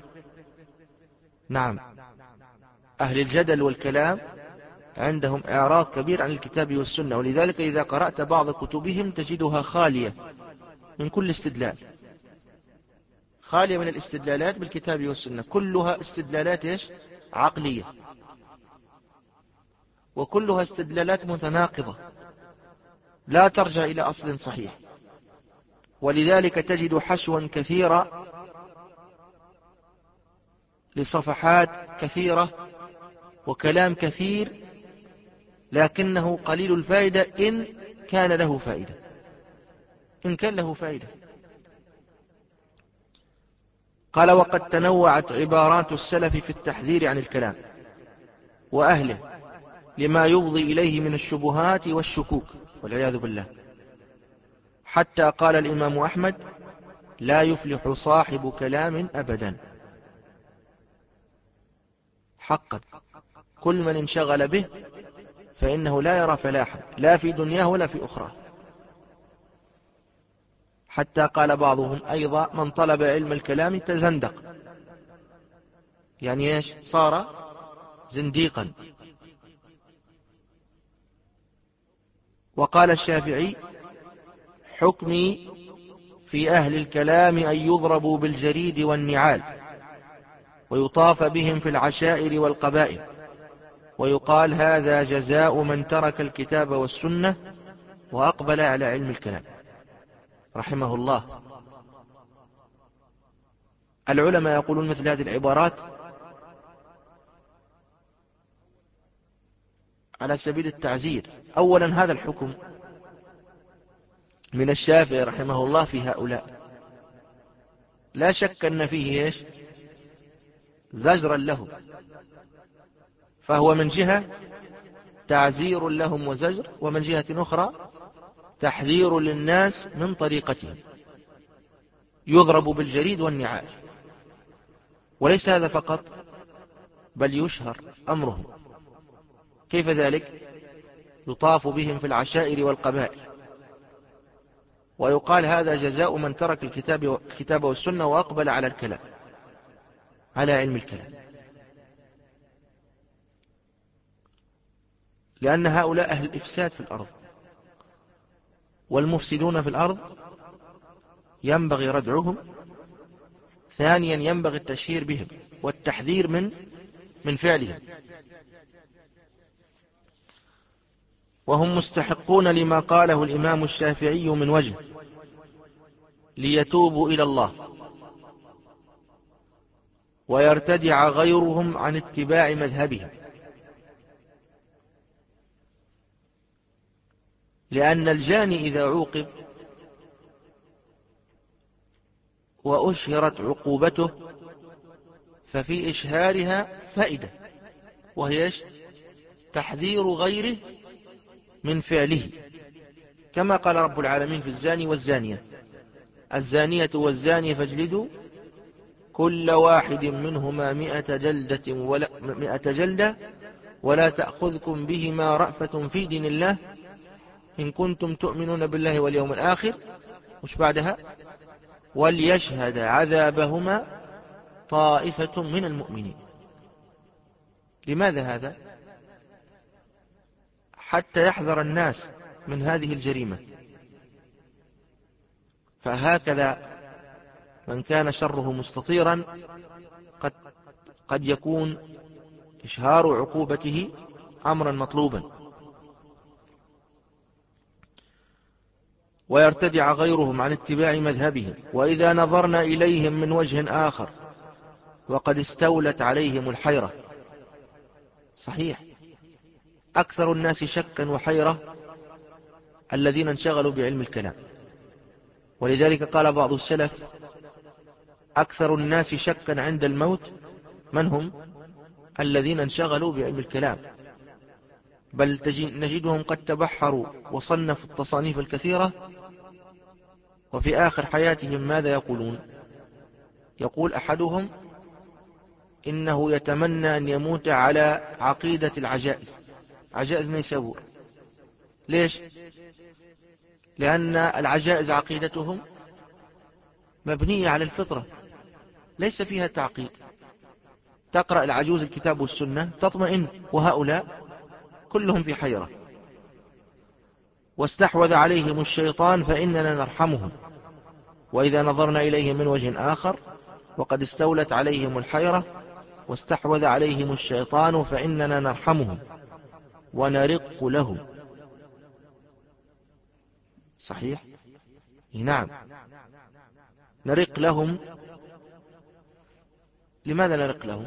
Speaker 1: نعم، أهل الجدل والكلام عندهم إعراض كبير عن الكتاب والسنة، ولذلك إذا قرأت بعض كتبهم تجدها خالية من كل استدلال، خالية من الاستدلالات بالكتاب والسنة، كلها استدلالات إيش؟ عقلية، وكلها استدلالات متناقضة لا ترجع إلى أصل صحيح. ولذلك تجد حشوا كثيرة لصفحات كثيرة وكلام كثير، لكنه قليل الفائدة إن كان له فائدة، إن كان له فائدة. قال: وقد تنوعت عبارات السلف في التحذير عن الكلام وأهله لما يفضي إليه من الشبهات والشكوك والعياذ بالله، حتى قال الإمام أحمد: لا يفلح صاحب كلام أبدا. حقا كل من انشغل به فإنه لا يرى فلاحا، لا في دنياه ولا في أخرى. حتى قال بعضهم أيضا: من طلب علم الكلام تزندق، يعني إيش؟ صار زنديقا. وقال الشافعي: حكمي في أهل الكلام أن يضربوا بالجريد والنعال ويطاف بهم في العشائر والقبائل، ويقال هذا جزاء من ترك الكتاب والسنة وأقبل على علم الكلام، رحمه الله. العلماء يقولون مثل هذه العبارات على سبيل التعزير. أولا، هذا الحكم من الشافعي رحمه الله في هؤلاء لا شك أن فيه إيش؟ زجرا لهم، فهو من جهة تعزير لهم وزجر، ومن جهة أخرى تحذير للناس من طريقتهم، يضرب بالجريد والنعال. وليس هذا فقط، بل يشهر أمرهم. كيف ذلك؟ يطاف بهم في العشائر والقبائل، ويقال هذا جزاء من ترك الكتاب الكتاب والسنة وأقبل على الكلام، على علم الكلام. لأن هؤلاء أهل الإفساد في الأرض، والمفسدون في الأرض ينبغي ردعهم. ثانيا ينبغي التشهير بهم والتحذير من من فعلهم، وهم مستحقون لما قاله الإمام الشافعي من وجه: ليتوبوا إلى الله ويرتدع غيرهم عن اتباع مذهبهم، لأن الجاني إذا عوقب وأشهرت عقوبته ففي إشهارها فائدة، وهي تحذير غيره من فعله، كما قال رب العالمين في الزاني والزانية: الزانية والزاني فاجلدوا كل واحد منهما مئة جلدة ولا, مئة جلدة ولا تأخذكم بهما رأفة في دين الله إن كنتم تؤمنون بالله واليوم الآخر. مش بعدها: وليشهد عذابهما طائفة من المؤمنين. لماذا هذا؟ حتى يحذر الناس من هذه الجريمة. فهكذا من كان شره مستطيرا قد, قد يكون إشهار عقوبته أمرا مطلوبا. ويرتدع غيرهم عن اتباع مذهبهم، وإذا نظرنا إليهم من وجه آخر وقد استولت عليهم الحيرة. صحيح، أكثر الناس شكا وحيرة الذين انشغلوا بعلم الكلام، ولذلك قال بعض السلف: أكثر الناس شكا عند الموت من هم؟ الذين انشغلوا بعلم الكلام. بل نجدهم قد تبحروا وصنفوا التصانيف الكثيرة، وفي آخر حياتهم ماذا يقولون؟ يقول أحدهم إنه يتمنى أن يموت على عقيدة العجائز، عجائز نيسابور. ليش؟ لأن العجائز عقيدتهم مبنية على الفطرة، ليس فيها تعقيد. تقرأ العجوز الكتاب والسنة تطمئن، وهؤلاء كلهم في حيرة. واستحوذ عليهم الشيطان فإننا نرحمهم، وإذا نظرنا إليهم من وجه آخر وقد استولت عليهم الحيرة واستحوذ عليهم الشيطان فإننا نرحمهم ونرق لهم. صحيح؟ نعم، نرق لهم. لماذا نرق لهم؟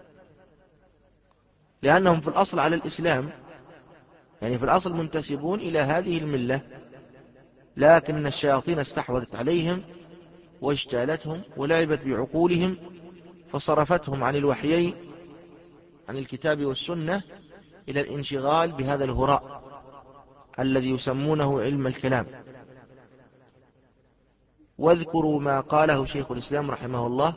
Speaker 1: لأنهم في الأصل على الإسلام، يعني في الأصل منتسبون إلى هذه الملة، لكن الشياطين استحوذت عليهم واجتالتهم ولعبت بعقولهم فصرفتهم عن الوحيين، عن الكتاب والسنة، إلى الانشغال بهذا الهراء الذي يسمونه علم الكلام. واذكروا ما قاله شيخ الإسلام رحمه الله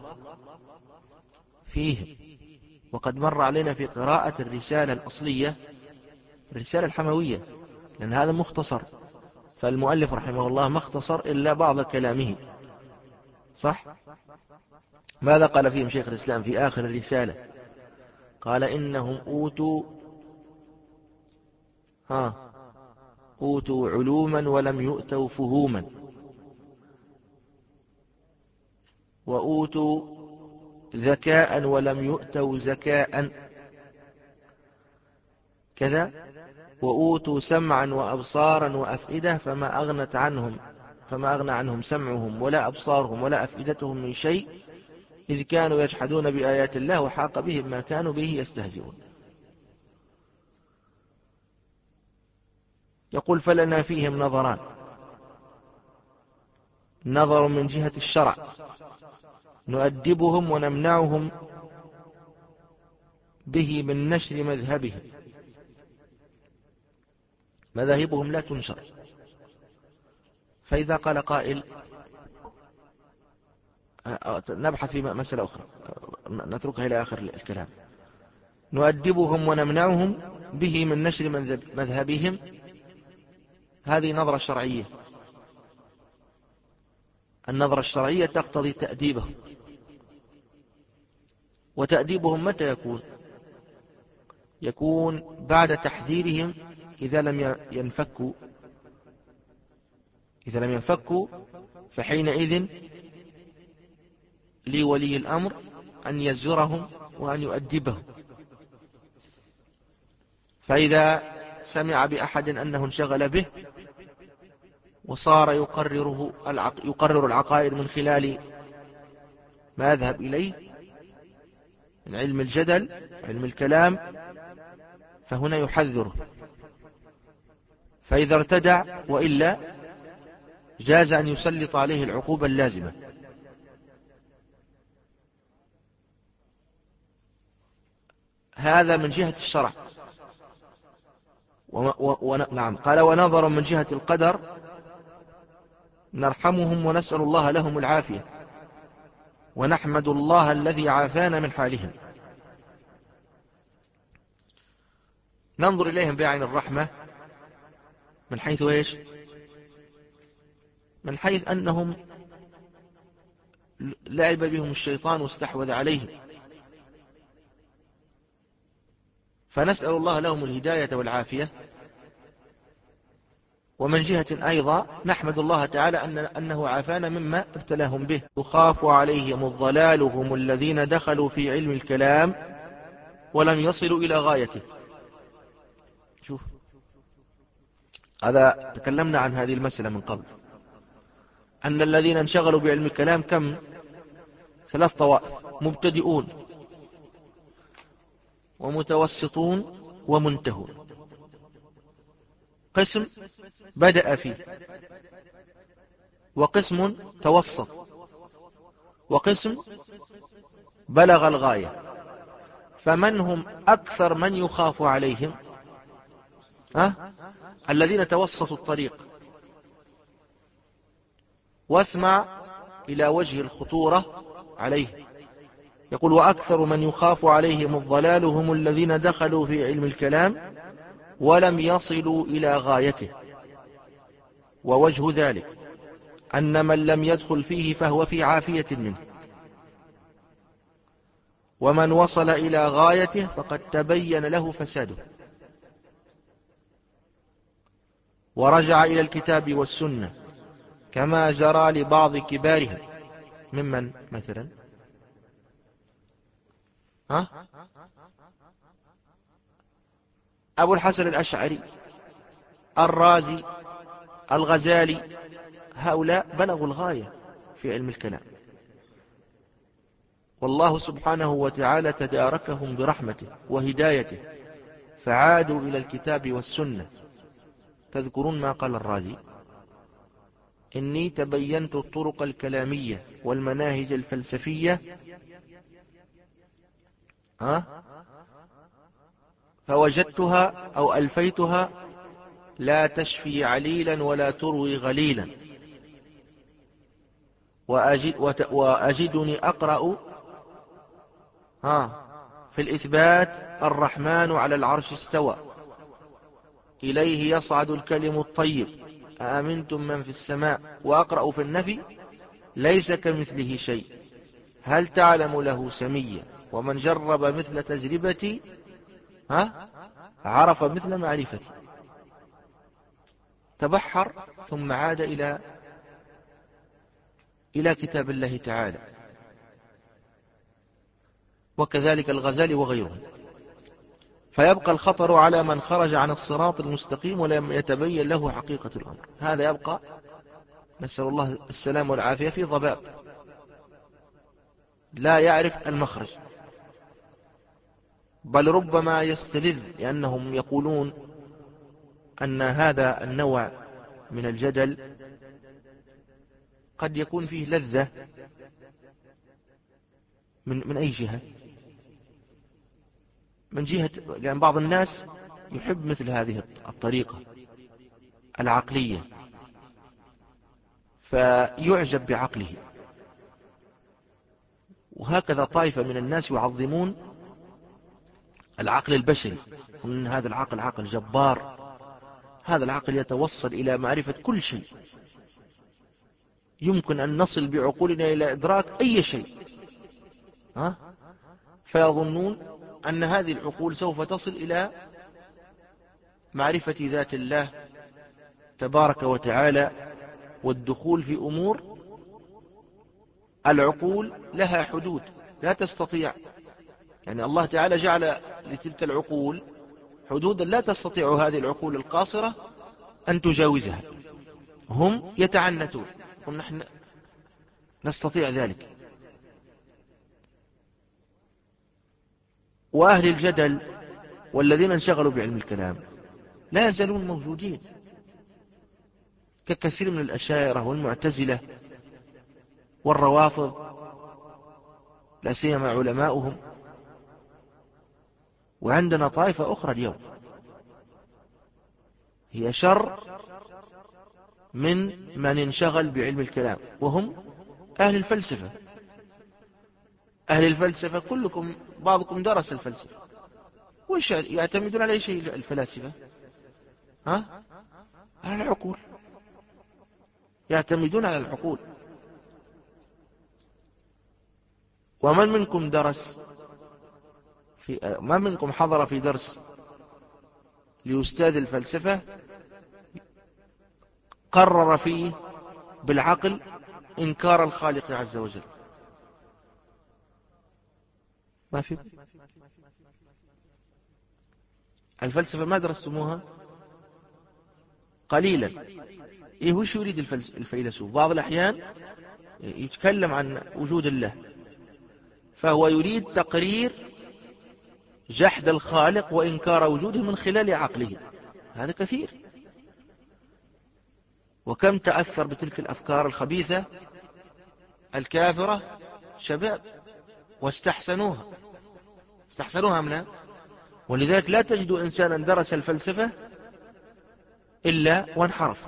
Speaker 1: فيه، وقد مر علينا في قراءة الرسالة الأصلية، الرسالة الحموية، لأن هذا مختصر، فالمؤلف رحمه الله ما اختصر إلا بعض كلامه. صح؟ ماذا قال فيهم شيخ الإسلام في آخر الرسالة؟ قال إنهم أوتوا ها أوتوا علوما ولم يؤتوا فهوما، وأوتوا ذكاء ولم يؤتوا زكاء كذا، وأوتوا سمعا وأبصارا وأفئدة فما أغنت عنهم فما أغنى عنهم سمعهم ولا أبصارهم ولا أفئدتهم من شيء، إذ كانوا يجحدون بآيات الله وحاق بهم ما كانوا به يستهزئون. يقول: فلنا فيهم نظران: نظر من جهة الشرع نؤدبهم ونمنعهم به من نشر مذهبهم، مذاهبهم لا تنشر. فإذا قال قائل: نبحث في مسألة أخرى نتركها إلى آخر الكلام. نؤدبهم ونمنعهم به من نشر مذهبهم، هذه نظرة شرعية. النظرة الشرعية تقتضي تأديبهم، وتأديبهم متى يكون؟ يكون بعد تحذيرهم إذا لم ينفكوا إذا لم ينفكوا فحينئذ لولي الأمر أن يزجرهم وأن يؤدبهم. فإذا سمع بأحد أنه انشغل به وصار يقرره يقرر العقائد من خلال ما يذهب إليه من علم الجدل علم الكلام، فهنا يحذره. فإذا ارتدع وإلا جاز أن يسلط عليه العقوبة اللازمة. هذا من جهة الشرع. ونعم قال ونظر من جهة القدر نرحمهم ونسأل الله لهم العافية ونحمد الله الذي عافانا من حالهم. ننظر إليهم بعين الرحمة من حيث إيش؟ من حيث أنهم لعب بهم الشيطان واستحوذ عليهم، فنسأل الله لهم الهداية والعافية. ومن جهة أيضا نحمد الله تعالى أن أنه عافانا مما ابتلاهم به. يخاف عليهم الضلال هم الذين دخلوا في علم الكلام ولم يصلوا إلى غايته. شوف، هذا تكلمنا عن هذه المسألة من قبل، أن الذين انشغلوا بعلم الكلام كم؟ ثلاث طوائف: مبتدئون ومتوسطون ومنتهون. قسم بدأ فيه، وقسم توسط، وقسم بلغ الغاية. فمن هم أكثر من يخاف عليهم؟ ها؟ الذين توسطوا الطريق. واسمع إلى وجه الخطورة عليه، يقول وأكثر من يخاف عليهم الضلال هم الذين دخلوا في علم الكلام ولم يصلوا إلى غايته. ووجه ذلك أن من لم يدخل فيه فهو في عافية منه، ومن وصل إلى غايته فقد تبين له فساده ورجع إلى الكتاب والسنة، كما جرى لبعض كبارهم. ممن مثلا؟ ها؟ أبو الحسن الأشعري، الرازي، الغزالي، هؤلاء بلغوا الغاية في علم الكلام، والله سبحانه وتعالى تداركهم برحمته وهدايته فعادوا إلى الكتاب والسنة. تذكرون ما قال الرازي؟ إني تبينت الطرق الكلامية والمناهج الفلسفية ها؟ فوجدتها أو ألفيتها لا تشفي عليلا ولا تروي غليلا، وأجد وأجدني أقرأ ها في الإثبات الرحمن على العرش استوى، إليه يصعد الكلم الطيب، أأمنتم من في السماء، وأقرأ في النفي ليس كمثله شيء، هل تعلم له سميا، ومن جرب مثل تجربتي ها عرف مثل معرفتي. تبحر ثم عاد إلى إلى كتاب الله تعالى. وكذلك الغزالي وغيره. فيبقى الخطر على من خرج عن الصراط المستقيم ولم يتبين له حقيقة الأمر. هذا يبقى نسأل الله السلام والعافية في ضباب، لا يعرف المخرج، بل ربما يستلذ، لأنهم يقولون أن هذا النوع من الجدل قد يكون فيه لذة من من أي جهة؟ من جهة لأن يعني بعض الناس يحب مثل هذه الطريقة العقلية، فيعجب بعقله وهكذا طائفة من الناس يعظمون العقل البشري، ومن هذا العقل عقل جبار، هذا العقل يتوصل إلى معرفة كل شيء، يمكن أن نصل بعقولنا إلى إدراك أي شيء، ها؟ فيظنون أن هذه العقول سوف تصل إلى معرفة ذات الله تبارك وتعالى، والدخول في أمور العقول لها حدود لا تستطيع، يعني الله تعالى جعل لتلك العقول حدودا لا تستطيع هذه العقول القاصرة أن تجاوزها، هم يتعنتون ونحن نستطيع ذلك. وأهل الجدل والذين انشغلوا بعلم الكلام لا يزالون موجودين، ككثير من الأشاعرة والمعتزلة والروافض، لا سيما علماؤهم. وعندنا طائفة أخرى اليوم هي شر من من انشغل بعلم الكلام، وهم أهل الفلسفة. أهل الفلسفة كلكم بعضكم درس الفلسفة، وش يعتمدون على شيء الفلاسفة؟ ها؟ على العقول، يعتمدون على العقول. ومن منكم درس في ما منكم حضر في درس لأستاذ الفلسفة قرر فيه بالعقل إنكار الخالق عز وجل؟ ما في. الفلسفة ما درستموها؟ قليلا. إيه وش يريد الفيلسوف؟ بعض الأحيان يتكلم عن وجود الله، فهو يريد تقرير جحد الخالق وإنكار وجوده من خلال عقله. هذا كثير. وكم تأثر بتلك الأفكار الخبيثة الكافرة شباب واستحسنوها، استحسنوها أم لا؟ ولذلك لا تجد إنسانا درس الفلسفة إلا وانحرف،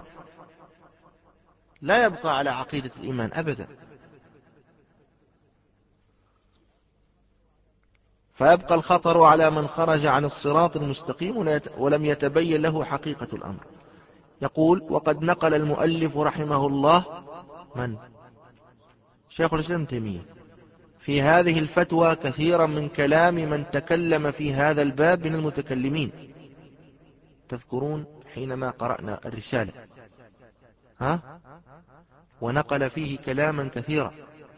Speaker 1: لا يبقى على عقيدة الإيمان أبدا. فيبقى الخطر على من خرج عن الصراط المستقيم ولم يتبين له حقيقة الأمر. يقول: وقد نقل المؤلف رحمه الله، من؟ شيخ الإسلام تيمية، في هذه الفتوى كثيرا من كلام من تكلم في هذا الباب من المتكلمين. تذكرون حينما قرأنا الرسالة، ها؟ ونقل فيه كلاما كثيرا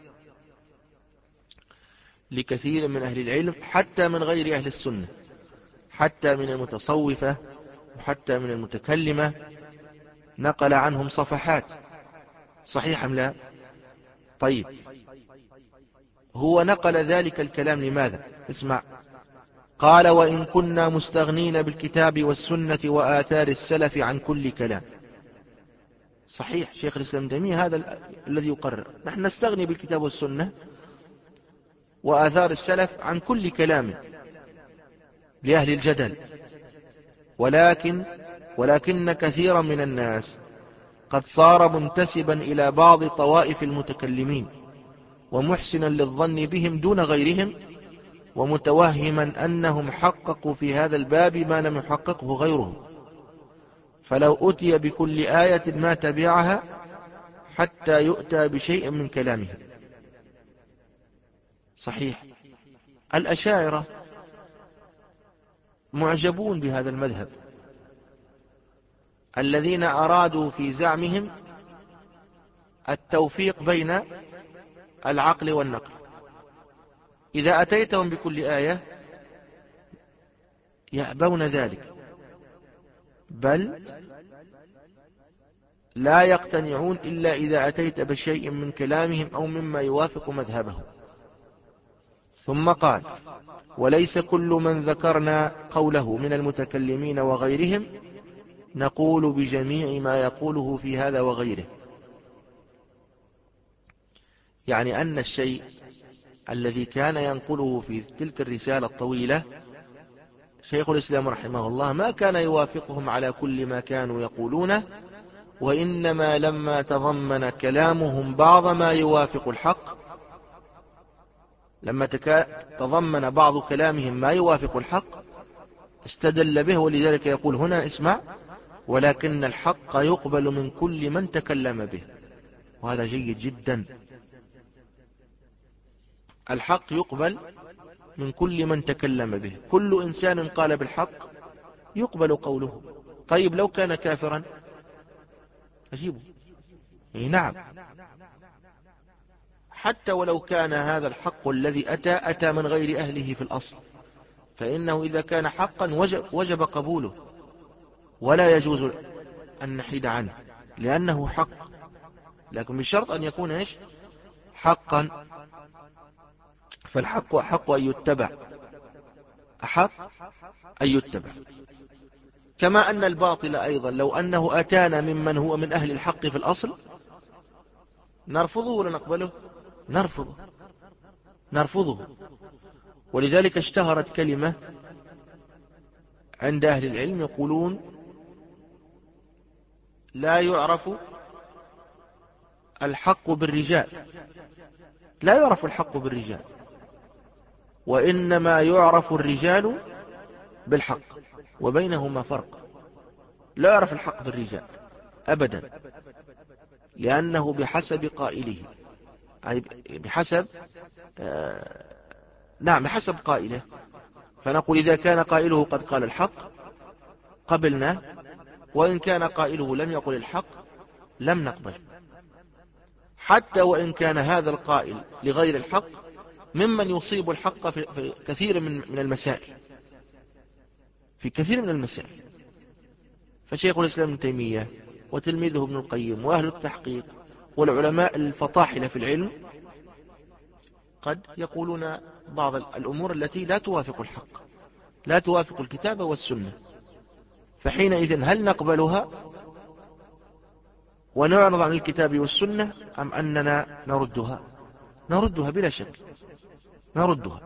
Speaker 1: لكثير من أهل العلم، حتى من غير أهل السنة، حتى من المتصوفة وحتى من المتكلمة، نقل عنهم صفحات. صحيح أم لا؟ طيب، هو نقل ذلك الكلام لماذا؟ اسمع. قال: وإن كنا مستغنين بالكتاب والسنة وآثار السلف عن كل كلام. صحيح، شيخ الإسلام تيمية هذا الذي يقرر، نحن نستغني بالكتاب والسنة وآثار السلف عن كل كلام لأهل الجدل، ولكن ولكن كثيرا من الناس قد صار منتسبا إلى بعض طوائف المتكلمين، ومحسنا للظن بهم دون غيرهم، ومتوهما أنهم حققوا في هذا الباب ما لم يحققه غيرهم، فلو أتي بكل آية ما تبعها حتى يؤتى بشيء من كلامه. صحيح، الأشاعرة معجبون بهذا المذهب، الذين أرادوا في زعمهم التوفيق بين العقل والنقل. إذا أتيتهم بكل آية يأبون ذلك، بل لا يقتنعون إلا إذا أتيت بشيء من كلامهم أو مما يوافق مذهبهم. ثم قال: وليس كل من ذكرنا قوله من المتكلمين وغيرهم نقول بجميع ما يقوله في هذا وغيره. يعني أن الشيء الذي كان ينقله في تلك الرسالة الطويلة شيخ الإسلام رحمه الله ما كان يوافقهم على كل ما كانوا يقولونه، وإنما لما تضمن كلامهم بعض ما يوافق الحق لما تضمن بعض كلامهم ما يوافق الحق استدل به، ولذلك يقول هنا اسمع: ولكن الحق يقبل من كل من تكلم به. وهذا جيد جدا. الحق يقبل من كل من تكلم به، كل إنسان قال بالحق يقبل قوله. طيب لو كان كافرا أجيبه؟ إيه نعم، حتى ولو كان هذا الحق الذي أتى أتى من غير أهله في الأصل، فإنه إذا كان حقا وجب, وجب قبوله، ولا يجوز أن نحيد عنه لأنه حق، لكن بشرط أن يكون إيش؟ حقا. فالحق أحق أن يتبع، أحق أن يتبع. كما أن الباطل أيضا لو أنه أتانا ممن هو من أهل الحق في الأصل نرفضه ولا نقبله؟ نرفضه نرفضه. ولذلك اشتهرت كلمة عند أهل العلم يقولون: لا يعرف الحق بالرجال، لا يعرف الحق بالرجال، وإنما يعرف الرجال بالحق، وبينهما فرق. لا يعرف الحق بالرجال أبدا، لأنه بحسب قائله، أي بحسب آه نعم بحسب قائله. فنقول إذا كان قائله قد قال الحق قبلنا، وإن كان قائله لم يقل الحق لم نقبل، حتى وإن كان هذا القائل لغير الحق ممن يصيب الحق في كثير من المسائل، في كثير من المسائل. فشيخ الإسلام ابن تيمية وتلميذه ابن القيم وأهل التحقيق والعلماء الفطاحلة في العلم قد يقولون بعض الأمور التي لا توافق الحق، لا توافق الكتاب والسنة، فحينئذ هل نقبلها ونعرض عن الكتاب والسنة أم أننا نردها؟ نردها بلا شك، نردها.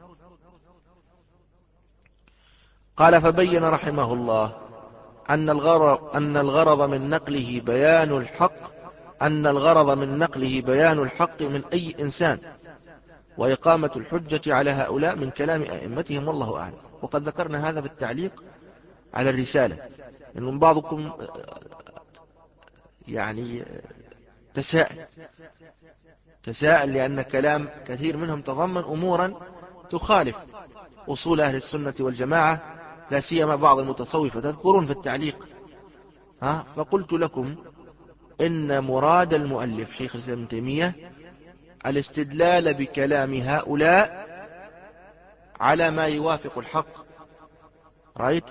Speaker 1: قال: فبين رحمه الله أن الغرض, أن الغرض من نقله بيان الحق أن الغرض من نقله بيان الحق من أي إنسان، وإقامة الحجة على هؤلاء من كلام أئمتهم، والله أعلم. وقد ذكرنا هذا بالتعليق على الرسالة، أن بعضكم يعني تساءل تساءل لأن كلام كثير منهم تضمن أمورا تخالف أصول أهل السنة والجماعة، لا سيما بعض المتصوفة. تذكرون في التعليق ها فقلت لكم إن مراد المؤلف شيخ الإسلام ابن تيمية الاستدلال بكلام هؤلاء على ما يوافق الحق، رأيت؟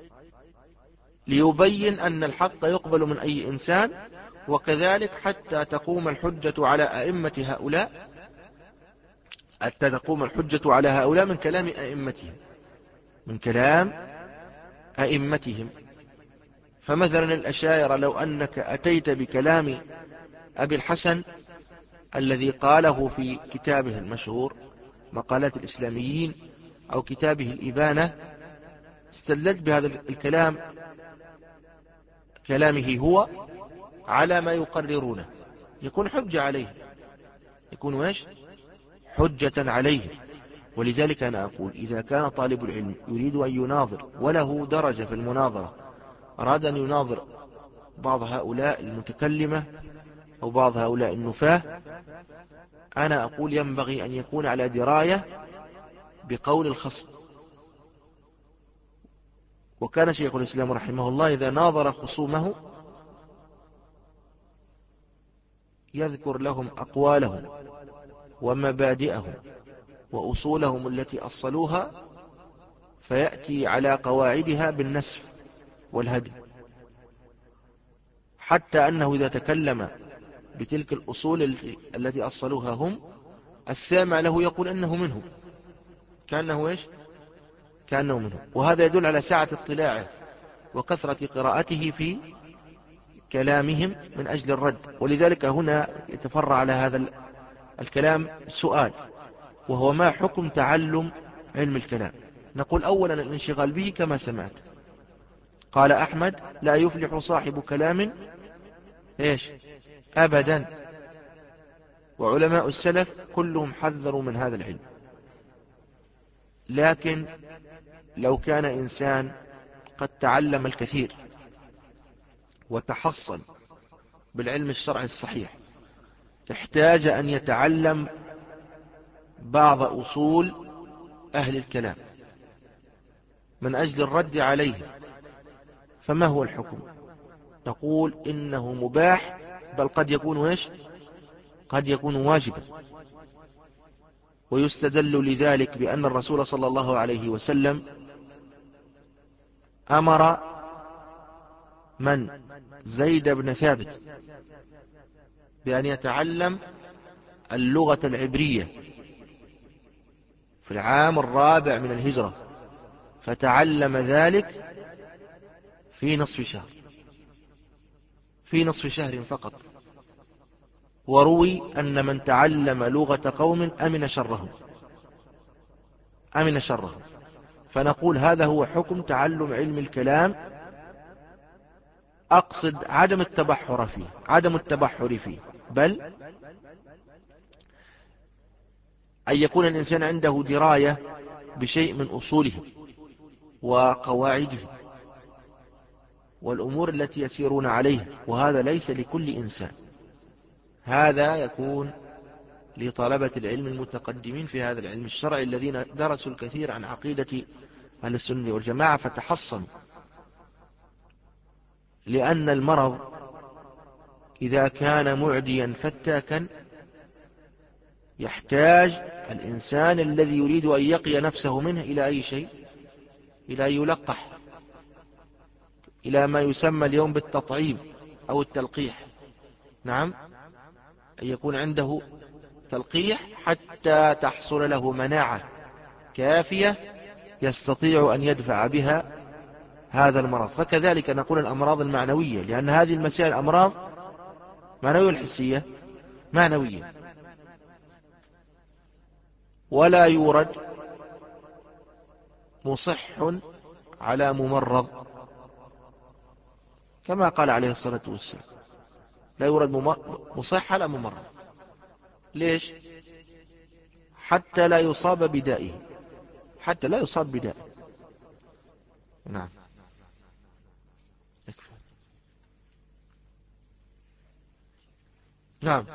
Speaker 1: ليبين أن الحق يقبل من أي إنسان، وكذلك حتى تقوم الحجة على أئمة هؤلاء حتى تقوم الحجة على هؤلاء من كلام أئمتهم من كلام أئمتهم. فمثلا الأشاعرة لو أنك أتيت بكلام أبي الحسن الذي قاله في كتابه المشهور مقالات الإسلاميين أو كتابه الإبانة، استدلت بهذا الكلام كلامه هو على ما يقررونه، يكون حجة عليه، يكون ويش حجة عليه. ولذلك أنا أقول إذا كان طالب العلم يريد أن يناظر وله درجة في المناظرة، أراد أن يناظر بعض هؤلاء المتكلمة أو بعض هؤلاء النفاة، أنا أقول ينبغي أن يكون على دراية بقول الخصم. وكان شيخ الإسلام رحمه الله إذا ناظر خصومه يذكر لهم أقوالهم ومبادئهم وأصولهم التي أصلوها، فيأتي على قواعدها بالنسف والهدم، حتى أنه إذا تكلم بتلك الأصول التي أصلوها هم، السامع له يقول أنه منهم، كأنه إيش؟ كأنه منهم. وهذا يدل على سعة اطلاعه وكثرة قراءته في كلامهم من أجل الرد. ولذلك هنا يتفرع على هذا الكلام سؤال، وهو ما حكم تعلم علم الكلام؟ نقول أولا الانشغال به كما سمعت. قال أحمد: لا يفلح صاحب كلام إيش أبدا وعلماء السلف كلهم حذروا من هذا العلم. لكن لو كان إنسان قد تعلم الكثير وتحصل بالعلم الشرعي الصحيح، احتاج أن يتعلم بعض أصول أهل الكلام من أجل الرد عليه، فما هو الحكم؟ نقول إنه مباح، بل قد يكون إيش؟ قد يكون واجبا. ويستدل لذلك بأن الرسول صلى الله عليه وسلم أمر من؟ زيد بن ثابت بأن يتعلم اللغة العبرية في العام الرابع من الهجرة، فتعلم ذلك في نصف شهر، في نصف شهر فقط. وروي أن من تعلم لغة قوم أمن شرهم، أمن شرهم. فنقول هذا هو حكم تعلم علم الكلام. أقصد عدم التبحر فيه، عدم التبحر فيه، بل أن يكون الإنسان عنده دراية بشيء من أصوله وقواعده والأمور التي يسيرون عليها، وهذا ليس لكل إنسان. هذا يكون لطلبة العلم المتقدمين في هذا العلم الشرعي الذين درسوا الكثير عن عقيدة أهل السنة والجماعة فتحصنوا. لأن المرض إذا كان معديا فتاكا يحتاج الإنسان الذي يريد أن يقي نفسه منه إلى أي شيء؟ إلى أن يلقح، إلى ما يسمى اليوم بالتطعيم أو التلقيح. نعم، أن يكون عنده تلقيح حتى تحصل له مناعة كافية يستطيع أن يدفع بها هذا المرض. فكذلك نقول الأمراض المعنوية، لأن هذه المسائل أمراض معنوية الحسية معنوية. ولا يورد مصح على ممرض كما قال عليه الصلاة والسلام، لا يورد مصح على ممرض. ليش؟ حتى لا يصاب بدائه، حتى لا يصاب بدائه. نعم، يكفي. نعم.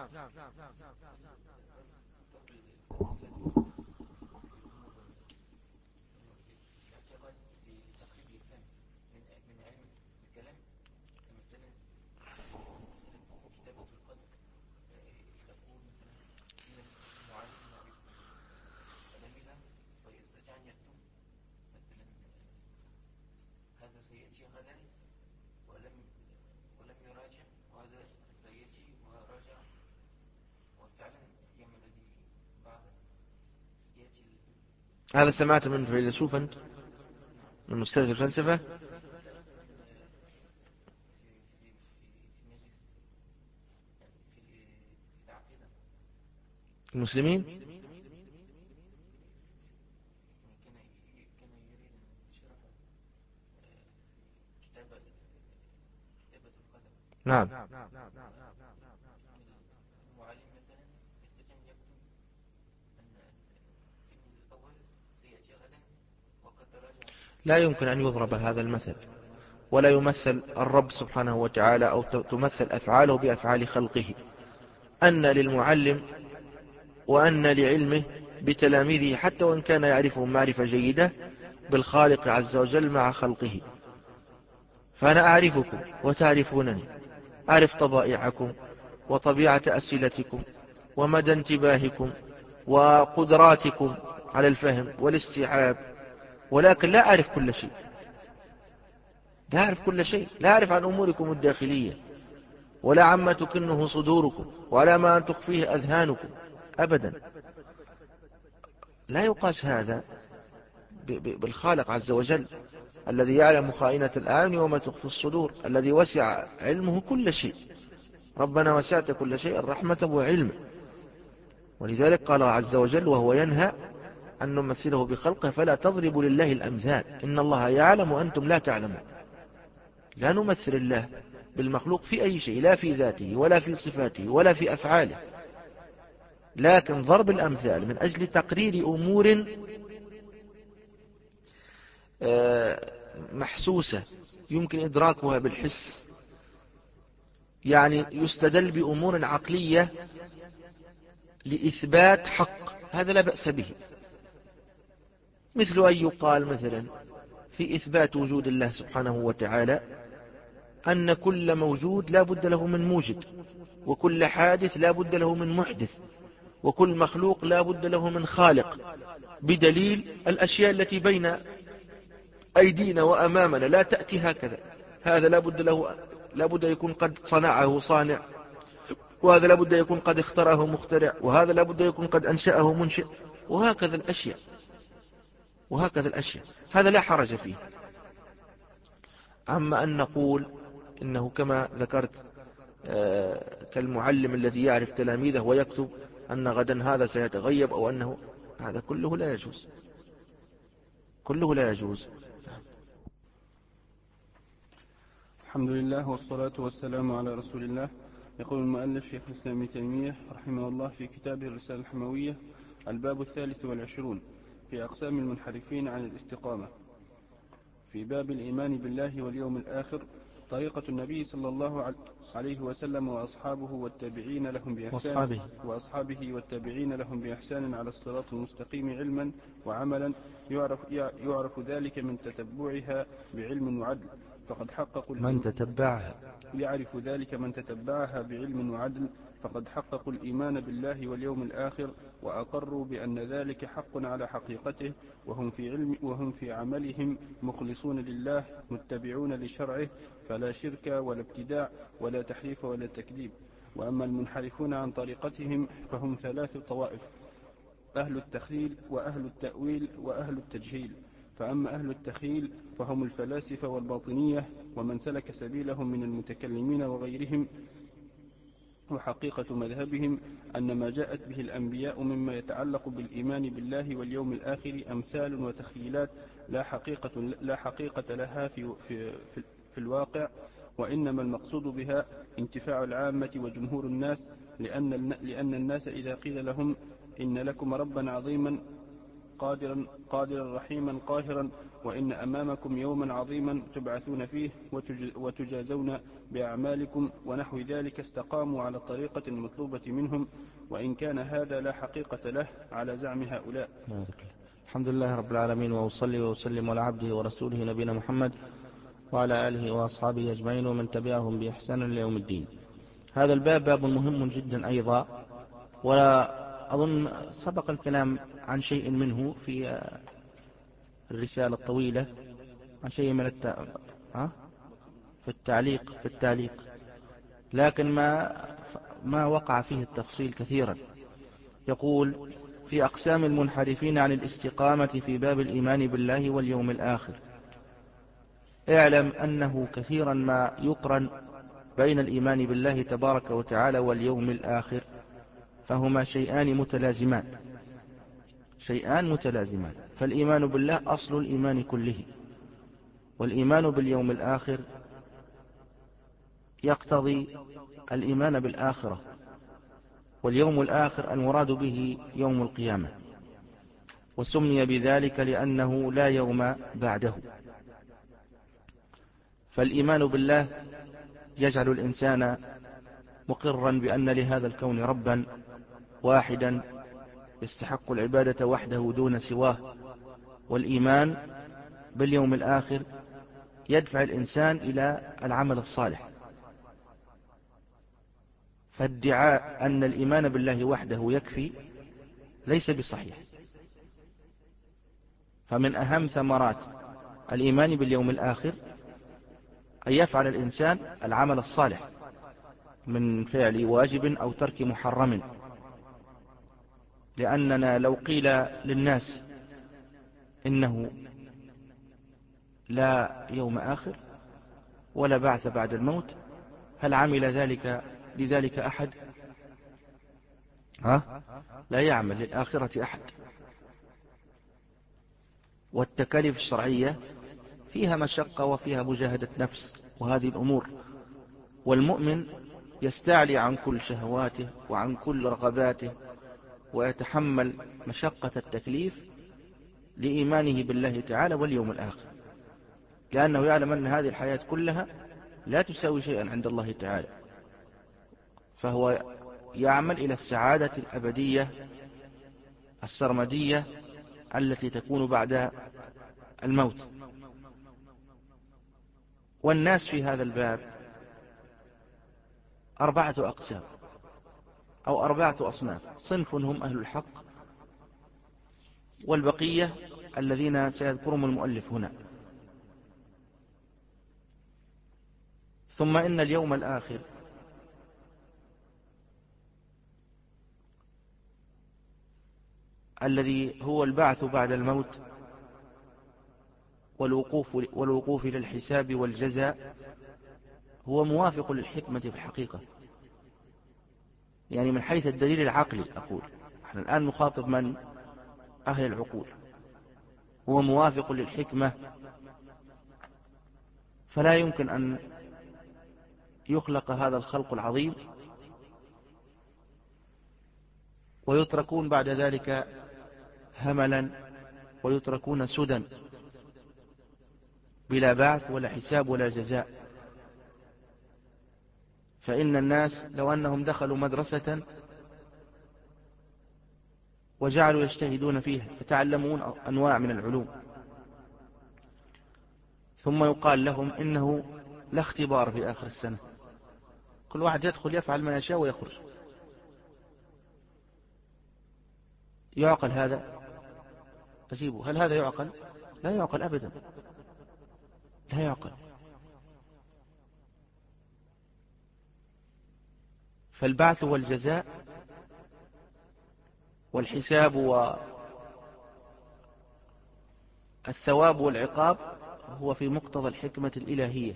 Speaker 1: هذا سمعت من فيلسوف أنت؟ من أستاذ الفلسفة؟ المسلمين؟ نعم. لا يمكن أن يضرب هذا المثل، ولا يمثل الرب سبحانه وتعالى أو تمثل أفعاله بأفعال خلقه. أن للمعلم وأن لعلمه بتلاميذه حتى وإن كان يعرفهم معرفة جيدة بالخالق عز وجل مع خلقه. فأنا أعرفكم وتعرفونني، أعرف طبائعكم وطبيعة أسئلتكم ومدى انتباهكم وقدراتكم على الفهم والاستيعاب، ولكن لا أعرف كل شيء، لا أعرف كل شيء، لا أعرف عن أموركم الداخلية ولا عما تكنه صدوركم ولا ما أن تخفيه أذهانكم أبدا. لا يقاس هذا بالخالق عز وجل الذي يعلم خائنة الأعين وما تخفي الصدور، الذي وسع علمه كل شيء. ربنا وسعت كل شيء رحمة وعلم. ولذلك قال عز وجل وهو ينهى أن نمثله بخلقه فلا تضربوا لله الأمثال إن الله يعلم وأنتم لا تعلمون. لا نمثل الله بالمخلوق في أي شيء، لا في ذاته ولا في صفاته ولا في أفعاله. لكن ضرب الأمثال من أجل تقرير أمور محسوسة يمكن إدراكها بالحس، يعني يستدل بأمور عقلية لإثبات حق، هذا لا بأس به. مثل أن يقال مثلا في إثبات وجود الله سبحانه وتعالى أن كل موجود لا بد له من موجد، وكل حادث لا بد له من محدث، وكل مخلوق لا بد له من خالق، بدليل الأشياء التي بين أيدينا وأمامنا لا تأتي هكذا، هذا لا بد له لا بد يكون قد صنعه صانع، وهذا لا بد يكون قد اخترعه مخترع، وهذا لا بد يكون قد أنشأه منشئ، وهكذا الأشياء وهكذا الأشياء هذا لا حرج فيه. أما أن نقول إنه كما ذكرت آه كالمعلم الذي يعرف تلاميذه ويكتب أن غدا هذا سيتغيب، أو أنه هذا كله لا يجوز، كله لا يجوز.
Speaker 2: الحمد لله والصلاة والسلام على رسول الله. يقول المؤلف شيخ الإسلام ابن تيمية رحمه الله في كتابه الرسالة الحموية: الباب الثالث والعشرون في أقسام المنحرفين عن الاستقامة. في باب الإيمان بالله واليوم الآخر طريقة النبي صلى الله عليه وسلم وأصحابه والتابعين لهم بإحسان وأصحابه, وأصحابه والتابعين لهم بإحسان على الصراط المستقيم علما وعملا، يعرف, يعرف ذلك من تتبعها بعلم وعدل، فقد حققوا
Speaker 1: من تتبعها
Speaker 2: يعرف ذلك من تتبعها بعلم وعدل فقد حققوا الإيمان بالله واليوم الآخر، وأقروا بأن ذلك حق على حقيقته، وهم في, علم وهم في عملهم مخلصون لله متبعون لشرعه، فلا شرك ولا ابتداع ولا تحريف ولا تكذيب. وأما المنحرفون عن طريقتهم فهم ثلاث طوائف: أهل التخيل وأهل التأويل وأهل التجهيل. فأما أهل التخيل فهم الفلاسفة والباطنية ومن سلك سبيلهم من المتكلمين وغيرهم، وحقيقة مذهبهم أن ما جاءت به الأنبياء مما يتعلق بالإيمان بالله واليوم الآخر أمثال وتخيلات لا حقيقة, لا حقيقة لها في, في, في, في الواقع، وإنما المقصود بها انتفاع العامة وجمهور الناس، لأن, لأن الناس إذا قيل لهم إن لكم ربا عظيما قادرا, قادرا رحيما قاهرا، وإن أمامكم يوما عظيما تبعثون فيه وتجازون بأعمالكم ونحو ذلك، استقاموا على الطريقة المطلوبة منهم، وإن كان هذا لا حقيقة له على زعم هؤلاء.
Speaker 1: الحمد لله رب العالمين، وأصلي وأسلم على عبده ورسوله نبينا محمد وعلى آله وأصحابه أجمعين ومن تبعهم بإحسان ليوم الدين. هذا الباب باب مهم جدا أيضا، ولا أظن سبق الكلام عن شيء منه في الرسالة الطويلة، عن شيء من الت... ها؟ في التعليق في التعليق لكن ما ما وقع فيه التفصيل كثيرا. يقول: في أقسام المنحرفين عن الاستقامة في باب الإيمان بالله واليوم الآخر. اعلم أنه كثيرا ما يقرن بين الإيمان بالله تبارك وتعالى واليوم الآخر، فهما شيئان متلازمان شيئان متلازمان فالإيمان بالله أصل الإيمان كله، والإيمان باليوم الآخر يقتضي الإيمان بالآخرة، واليوم الآخر المراد به يوم القيامة، وسمي بذلك لأنه لا يوم بعده. فالإيمان بالله يجعل الإنسان مقرا بأن لهذا الكون ربا واحدا يستحق العبادة وحده دون سواه، والإيمان باليوم الآخر يدفع الإنسان إلى العمل الصالح. فادعاء أن الإيمان بالله وحده يكفي ليس بصحيح. فمن أهم ثمرات الإيمان باليوم الآخر أن يفعل الإنسان العمل الصالح من فعل واجب أو ترك محرم، لأننا لو قيل للناس إنه لا يوم آخر ولا بعث بعد الموت، هل عمل ذلك لذلك أحد؟ ها؟ لا يعمل للآخرة أحد. والتكاليف الشرعية فيها مشقة وفيها مجاهدة نفس وهذه الأمور، والمؤمن يستعلي عن كل شهواته وعن كل رغباته ويتحمل مشقة التكليف لإيمانه بالله تعالى واليوم الآخر، لأنه يعلم أن هذه الحياة كلها لا تساوي شيئا عند الله تعالى، فهو يعمل إلى السعادة الأبدية السرمدية التي تكون بعد الموت. والناس في هذا الباب أربعة أقسام أو أربعة أصناف. صنف هم أهل الحق، والبقية الذين سيذكرهم المؤلف هنا. ثم إن اليوم الآخر الذي هو البعث بعد الموت والوقوف, والوقوف للحساب والجزاء هو موافق للحكمة في الحقيقة، يعني من حيث الدليل العقلي أقول، احنا الآن نخاطب من؟ أهل العقول. هو موافق للحكمة، فلا يمكن أن يخلق هذا الخلق العظيم ويتركون بعد ذلك هملا ويتركون سدى بلا بعث ولا حساب ولا جزاء. فإن الناس لو أنهم دخلوا مدرسة وجعلوا يجتهدون فيها يتعلمون أنواع من العلوم، ثم يقال لهم إنه لا اختبار في آخر السنة، كل واحد يدخل يفعل ما يشاء ويخرج، يعقل هذا؟ أجيبه، هل هذا يعقل؟ لا يعقل أبدا، لا يعقل. فالبعث والجزاء والحساب والثواب والعقاب هو في مقتضى الحكمة الإلهية،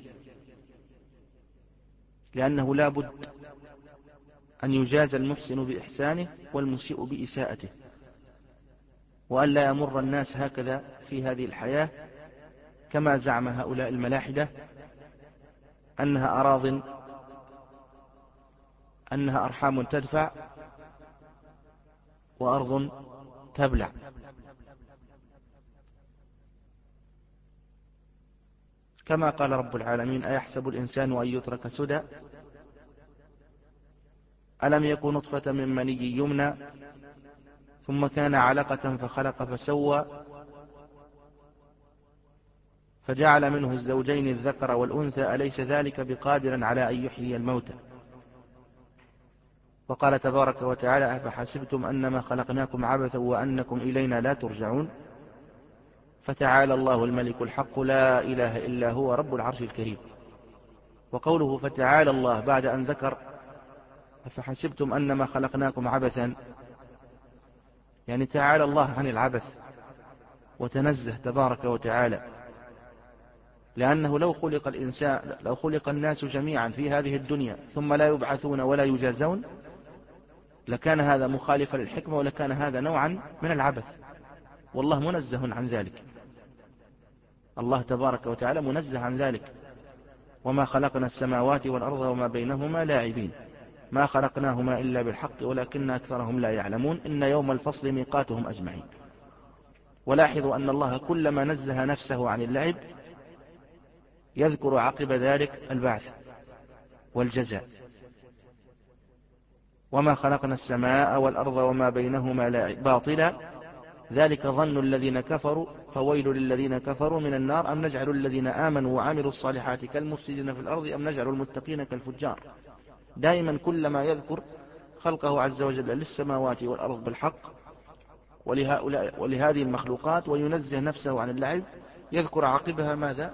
Speaker 1: لأنه لا بد أن يجازى المحسن بإحسانه والمسيء بإساءته، وأن لا يمر الناس هكذا في هذه الحياة كما زعم هؤلاء الملاحدة أنها أراض، أنها أرحام تدفع وأرض تبلع. كما قال رب العالمين: أيحسب الإنسان أن يترك سدى ألم يكن نطفة من مني يمنى ثم كان علقة فخلق فسوى فجعل منه الزوجين الذكر والأنثى أليس ذلك بقادر على أن يحيي الموتى. وقال تبارك وتعالى: أفحسبتم أنما خلقناكم عبثا وأنكم إلينا لا ترجعون. فتعالى الله الملك الحق لا إله إلا هو رب العرش الكريم. وقوله فتعالى الله بعد أن ذكر أفحسبتم أنما خلقناكم عبثا، يعني تعالى الله عن العبث وتنزه تبارك وتعالى، لأنه لو خلق الإنسان لو خلق الناس جميعا في هذه الدنيا ثم لا يبعثون ولا يجازون لكان هذا مخالفا للحكمة، ولكان هذا نوعا من العبث، والله منزه عن ذلك. الله تبارك وتعالى منزه عن ذلك: وما خلقنا السماوات والأرض وما بينهما لاعبين ما خلقناهما إلا بالحق ولكن أكثرهم لا يعلمون إن يوم الفصل ميقاتهم أجمعين. ولاحظوا أن الله كلما نزه نفسه عن اللعب يذكر عقب ذلك البعث والجزاء. وما خلقنا السماء والأرض وما بينهما باطلا ذلك ظن الذين كفروا فويل للذين كفروا من النار أم نجعل الذين آمنوا وعملوا الصالحات كالمفسدين في الأرض أم نجعل المتقين كالفجار. دائما كلما يذكر خلقه عز وجل للسماوات والأرض بالحق ولهؤلاء ولهذه المخلوقات وينزه نفسه عن اللعب يذكر عقبها ماذا؟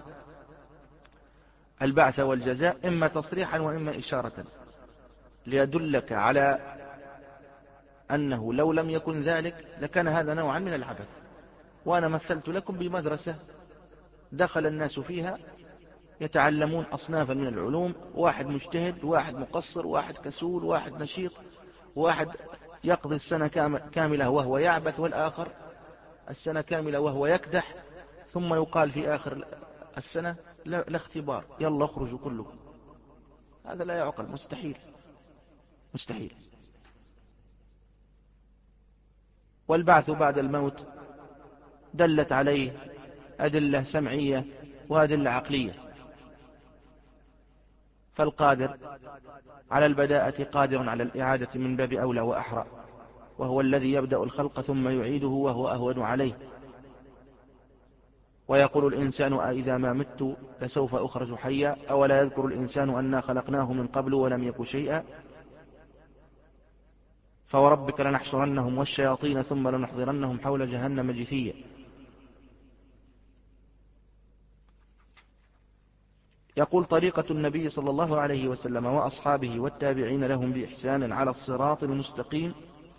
Speaker 1: البعث والجزاء، إما تصريحا وإما إشارة، ليدلك على أنه لو لم يكن ذلك لكان هذا نوعا من العبث. وأنا مثلت لكم بمدرسة دخل الناس فيها يتعلمون أصنافا من العلوم، واحد مجتهد، واحد مقصر، واحد كسول، واحد نشيط، واحد يقضي السنة كاملة وهو يعبث، والآخر السنة كاملة وهو يكدح، ثم يقال في آخر السنة لا اختبار، يلا اخرجوا كلكم. هذا لا يعقل، مستحيل مستحيل. والبعث بعد الموت دلت عليه أدلة سمعية وأدلة عقلية، فالقادر على البداءة قادر على الإعادة من باب أولى وأحرى، وهو الذي يبدأ الخلق ثم يعيده وهو أهون عليه. ويقول الإنسان أإذا ما مت لسوف أخرج حيا، أولا يذكر الإنسان أنا خلقناه من قبل ولم يك شيئا. فوربك لنحشرنهم والشياطين ثم لنحضرنهم حول جهنم جثيا. يقول طريقة النبي صلى الله عليه وسلم وأصحابه والتابعين لهم بإحسان على الصراط المستقيم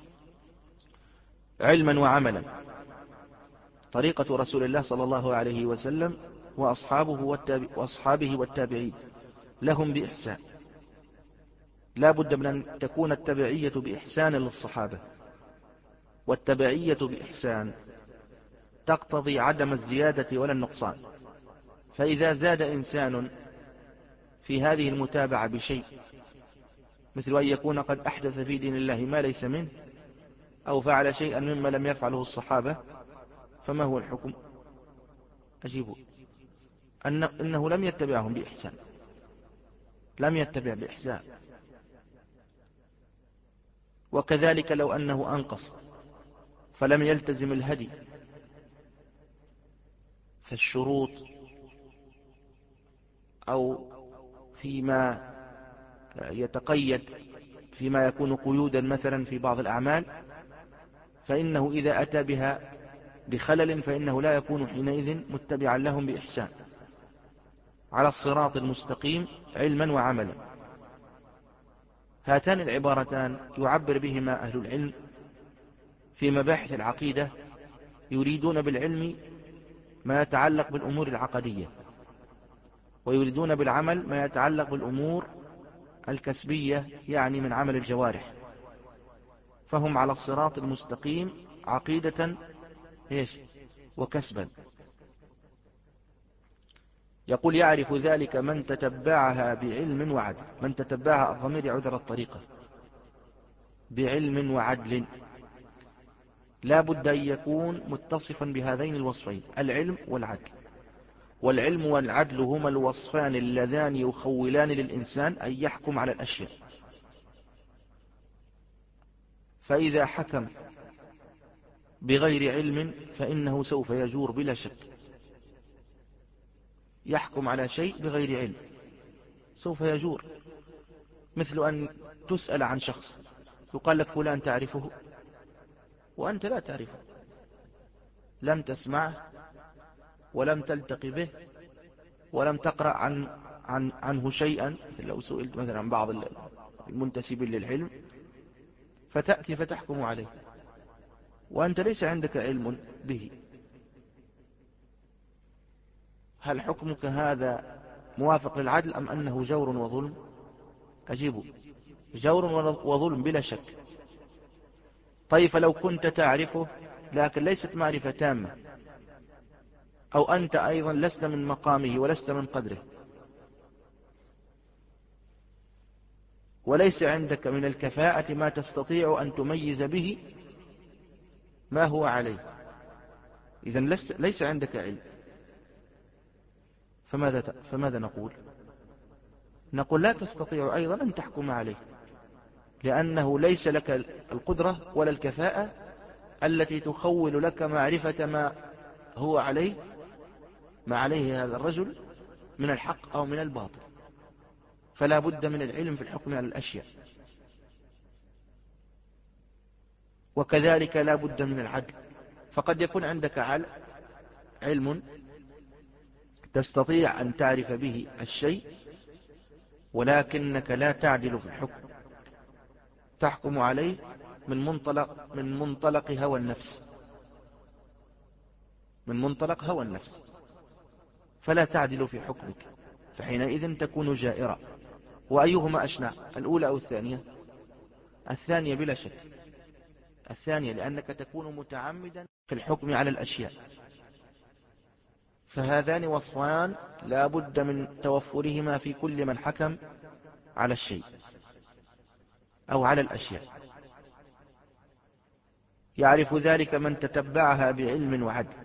Speaker 1: علما وعملا. طريقة رسول الله صلى الله عليه وسلم وأصحابه, والتابع وأصحابه والتابعين لهم بإحسان، لا بد من أن تكون التبعية بإحسان للصحابة، والتبعية بإحسان تقتضي عدم الزيادة ولا النقصان. فإذا زاد إنسان في هذه المتابعة بشيء، مثل أن يكون قد أحدث في دين الله ما ليس منه، أو فعل شيئا مما لم يفعله الصحابة، فما هو الحكم؟ أجيبوا أن إنه لم يتبعهم بإحسان، لم يتبع بإحسان. وكذلك لو أنه أنقص فلم يلتزم الهدي، فالشروط أو فيما يتقيد فيما يكون قيودا مثلا في بعض الأعمال، فإنه إذا أتى بها بخلل فإنه لا يكون حينئذ متبعا لهم بإحسان على الصراط المستقيم علما وعملا. هاتان العبارتان يعبر بهما أهل العلم في مباحث العقيدة، يريدون بالعلم ما يتعلق بالأمور العقدية، ويريدون بالعمل ما يتعلق بالأمور الكسبية، يعني من عمل الجوارح. فهم على الصراط المستقيم عقيدة إيش وكسبا. يقول يعرف ذلك من تتبعها بعلم وعدل. من تتبعها الضمير يعود على الطريقة بعلم وعدل، لا بد أن يكون متصفا بهذين الوصفين، العلم والعدل. والعلم والعدل هما الوصفان اللذان يخولان للإنسان أن يحكم على الأشياء. فإذا حكم بغير علم فإنه سوف يجور بلا شك. يحكم على شيء بغير علم سوف يجور، مثل أن تسأل عن شخص يقال لك فلان تعرفه وأنت لا تعرفه، لم تسمعه ولم تلتقي به ولم تقرأ عن عن عنه شيئا. لو سئلت مثلا عن بعض المنتسبين للعلم فتأتي فتحكم عليه وأنت ليس عندك علم به، هل حكمك هذا موافق للعدل أم أنه جور وظلم؟ أجيبوا جور وظلم بلا شك. طيب فلو كنت تعرفه لكن ليست معرفة تامة، أو أنت أيضا لست من مقامه ولست من قدره، وليس عندك من الكفاءة ما تستطيع أن تميز به ما هو عليه، إذن ليس عندك علم، فماذا, فماذا نقول؟ نقول لا تستطيع أيضا أن تحكم عليه، لأنه ليس لك القدرة ولا الكفاءة التي تخول لك معرفة ما هو عليه ما عليه هذا الرجل من الحق أو من الباطل. فلا بد من العلم في الحكم على الأشياء، وكذلك لا بد من العدل. فقد يكون عندك علم تستطيع أن تعرف به الشيء، ولكنك لا تعدل في الحكم، تحكم عليه من منطلق من منطلق هوى النفس من منطلق هوى النفس فلا تعدل في حكمك، فحينئذ تكون جائرة. وأيهما أشنع، الأولى أو الثانية؟ الثانية بلا شك، الثانية، لأنك تكون متعمدا في الحكم على الأشياء. فهذان وصفان لا بد من توفرهما في كل من حكم على الشيء أو على الأشياء. يعرف ذلك من تتبعها بعلم وعدل،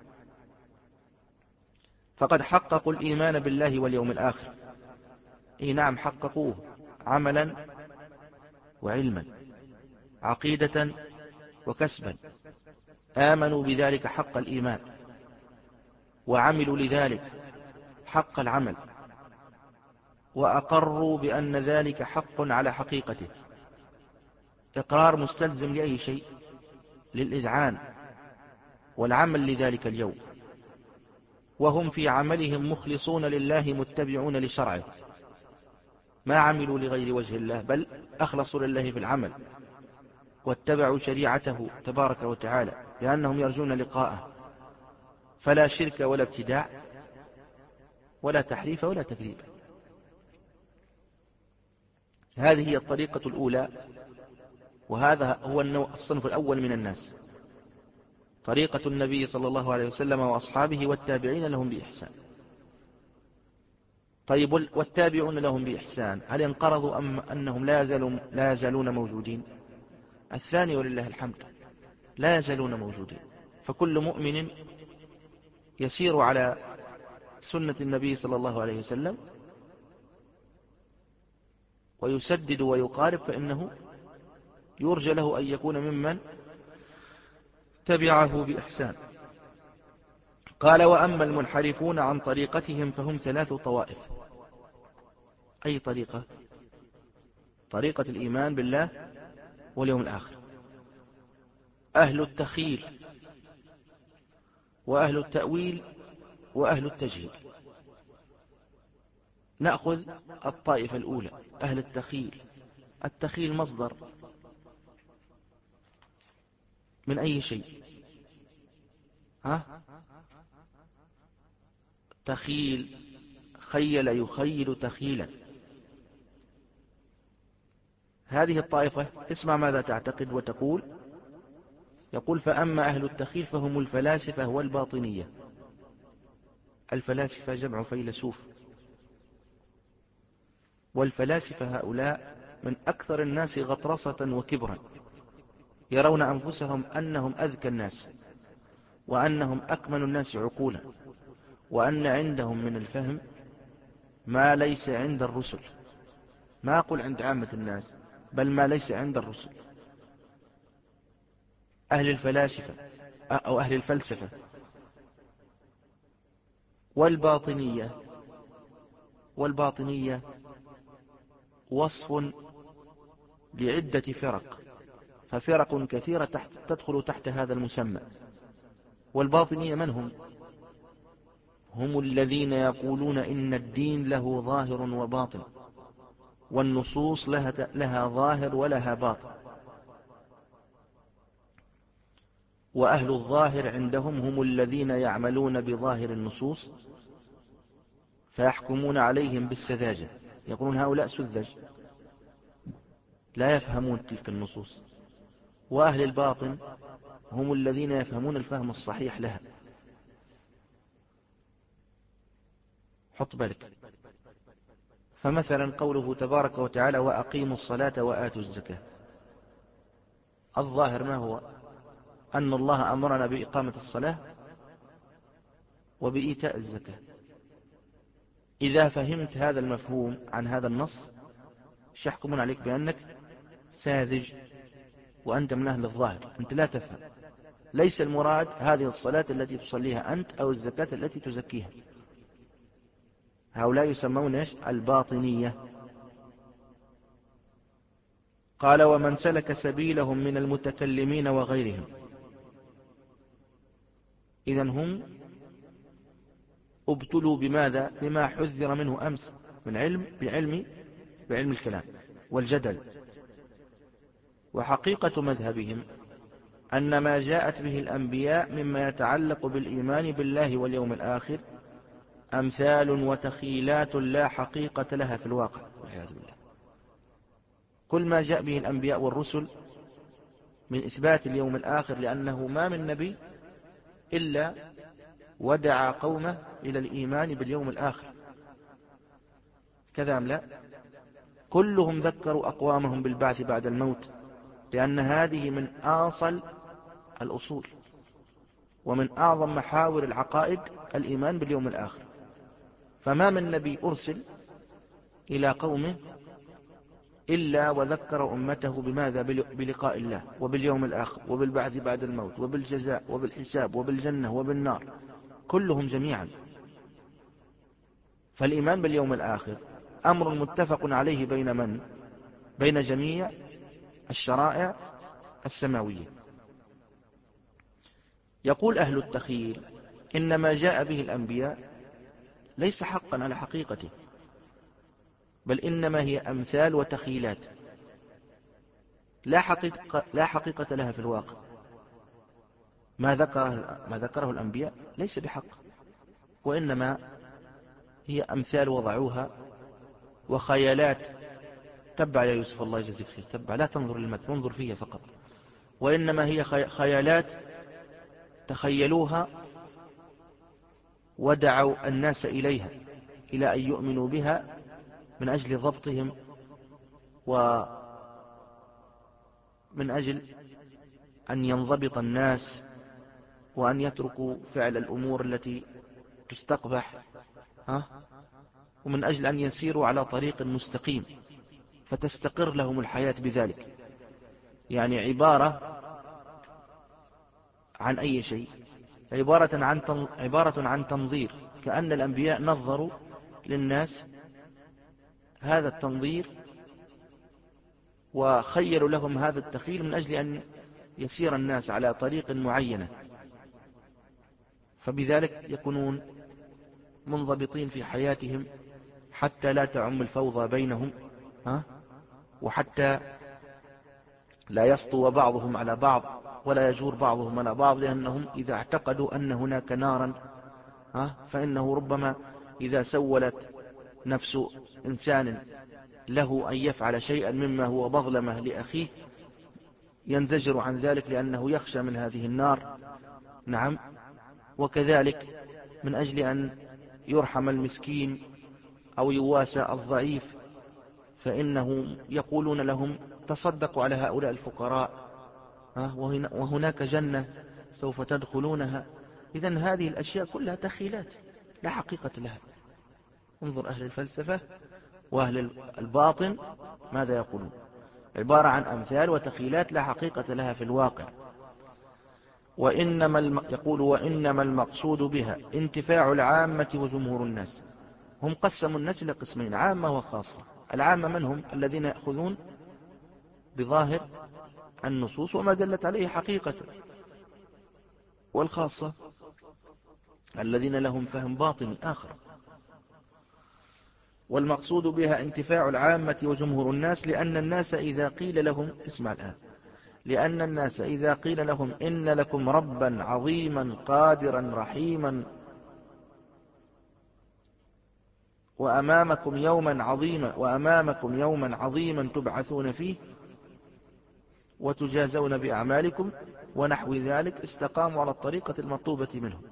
Speaker 1: فقد حققوا الإيمان بالله واليوم الآخر. إيه نعم، حققوه عملا وعلما، عقيدة وكسبا، آمنوا بذلك حق الإيمان، وعملوا لذلك حق العمل، وأقروا بأن ذلك حق على حقيقته، إقرار مستلزم لأي شيء؟ للإذعان والعمل لذلك اليوم. وهم في عملهم مخلصون لله متبعون لشرعه، ما عملوا لغير وجه الله، بل أخلصوا لله في العمل واتبعوا شريعته تبارك وتعالى، لأنهم يرجون لقاءه، فلا شرك ولا ابتداع ولا تحريف ولا تكذيب. هذه هي الطريقة الأولى، وهذا هو الصنف الأول من الناس، طريقة النبي صلى الله عليه وسلم وأصحابه والتابعين لهم بإحسان. طيب، والتابعون لهم بإحسان هل انقرضوا أم أنهم لا يزالون, لا يزالون موجودين؟ الثاني ولله الحمد، لا يزالون موجودين. فكل مؤمن يسير على سنة النبي صلى الله عليه وسلم ويسدد ويقارب، فإنه يرجى له أن يكون ممن تبعه بإحسان. قال: وأما المنحرفون عن طريقتهم فهم ثلاث طوائف. أي طريقة؟ طريقة الإيمان بالله واليوم الآخر. أهل التخيل، وأهل التأويل، وأهل التجهيل. نأخذ الطائفة الأولى، أهل التخيل. التخيل مصدر من أي شيء؟ ها؟ تخيل، خيل يخيل تخيلا. هذه الطائفة اسمع ماذا تعتقد وتقول. يقول: فأما أهل التخيل فهم الفلاسفة والباطنية. الفلاسفة جمع فيلسوف، والفلاسفة هؤلاء من أكثر الناس غطرسة وكبرا، يرون أنفسهم أنهم أذكى الناس، وأنهم أكمل الناس عقولا، وأن عندهم من الفهم ما ليس عند الرسل. ما أقول عند عامة الناس، بل ما ليس عند الرسل. أهل الفلاسفة أو أهل الفلسفة. والباطنية، والباطنية وصف لعدة فرق، ففرق كثيرة تحت تدخل تحت هذا المسمى. والباطنية من هم؟ هم الذين يقولون إن الدين له ظاهر وباطن، والنصوص لها, لها ظاهر ولها باطن. وأهل الظاهر عندهم هم الذين يعملون بظاهر النصوص فيحكمون عليهم بالسذاجة، يقولون هؤلاء سذج لا يفهمون تلك النصوص. وأهل الباطن هم الذين يفهمون الفهم الصحيح لها. حط بالك. فمثلا قوله تبارك وتعالى: وأقيموا الصلاة وآتوا الزكاة، الظاهر ما هو؟ أن الله أمرنا بإقامة الصلاة وبإيتاء الزكاة. إذا فهمت هذا المفهوم عن هذا النص يحكمون عليك بأنك ساذج وأنت من أهل الظاهر، أنت لا تفهم. ليس المراد هذه الصلاة التي تصليها أنت أو الزكاة التي تزكيها. هؤلاء يسمون إيش؟ الباطنية. قال: ومن سلك سبيلهم من المتكلمين وغيرهم. إذن هم ابتلوا بماذا؟ بما حذر منه أمس من علم بعلم بعلم الكلام والجدل. وحقيقة مذهبهم أن ما جاءت به الأنبياء مما يتعلق بالإيمان بالله واليوم الآخر أمثال وتخيلات لا حقيقة لها في الواقع والعياذ بالله. كل ما جاء به الأنبياء والرسل من إثبات اليوم الآخر، لأنه ما من نبي إلا ودعا قومه إلى الإيمان باليوم الآخر، كذا أم لا؟ كلهم ذكروا أقوامهم بالبعث بعد الموت، لأن هذه من أصل الأصول، ومن أعظم محاور العقائد الإيمان باليوم الآخر. فما من نبي أرسل إلى قومه إلا وذكر أمته بماذا؟ بلقاء الله وباليوم الآخر وبالبعث بعد الموت وبالجزاء وبالحساب وبالجنة وبالنار، كلهم جميعا. فالإيمان باليوم الآخر أمر متفق عليه بين من؟ بين جميع الشرائع السماوية. يقول أهل التخيل إن ما جاء به الأنبياء ليس حقا على حقيقته، بل إنما هي أمثال وتخيلات لا حقيقة, لا حقيقة لها في الواقع. ما ذكره, ما ذكره الأنبياء ليس بحق، وإنما هي أمثال وضعوها وخيالات. تبع يا يوسف، الله يجزيك خير، تبع، لا تنظر للمتن، انظر فيها فقط. وإنما هي خيالات تخيلوها ودعوا الناس إليها، إلى أن يؤمنوا بها من أجل ضبطهم ومن أجل أن ينضبط الناس وأن يتركوا فعل الأمور التي تستقبح، ها؟ ومن أجل أن يسيروا على طريق مستقيم فتستقر لهم الحياة بذلك. يعني عبارة عن أي شيء؟ عبارة عن عبارة عن تنظير، كأن الأنبياء نظروا للناس هذا التنظير وخيروا لهم هذا التخيل من أجل أن يسير الناس على طريق معينة، فبذلك يكونون منضبطين في حياتهم حتى لا تعم الفوضى بينهم، ها؟ وحتى لا يسطو بعضهم على بعض ولا يجور بعضهم على بعض، لأنهم إذا اعتقدوا أن هناك نارا، ها؟ فإنه ربما إذا سولت نفس إنسان له أن يفعل شيئا مما هو مظلمة لأخيه ينزجر عن ذلك لأنه يخشى من هذه النار. نعم. وكذلك من أجل أن يرحم المسكين أو يواسى الضعيف فإنه يقولون لهم تصدقوا على هؤلاء الفقراء، وهناك جنة سوف تدخلونها. إذن هذه الأشياء كلها تخيلات لا حقيقة لها. انظر أهل الفلسفة وأهل الباطن ماذا يقولون؟ عبارة عن أمثال وتخيلات لا حقيقة لها في الواقع. وإنما الم... يقول وإنما المقصود بها انتفاع العامة وجمهور الناس. هم قسموا الناس إلى قسمين، عامة وخاصة. العامة من هم؟ الذين يأخذون بظاهر النصوص وما دلت عليه حقيقة، والخاصة الذين لهم فهم باطني آخر. والمقصود بها انتفاع العامة وجمهور الناس، لأن الناس إذا قيل لهم، اسمع الآن، لأن الناس إذا قيل لهم إن لكم ربا عظيما قادرا رحيما وأمامكم يوما عظيما وأمامكم يوما عظيما تبعثون فيه وتجازون بأعمالكم ونحو ذلك، استقاموا على الطريقة المطلوبة منهم.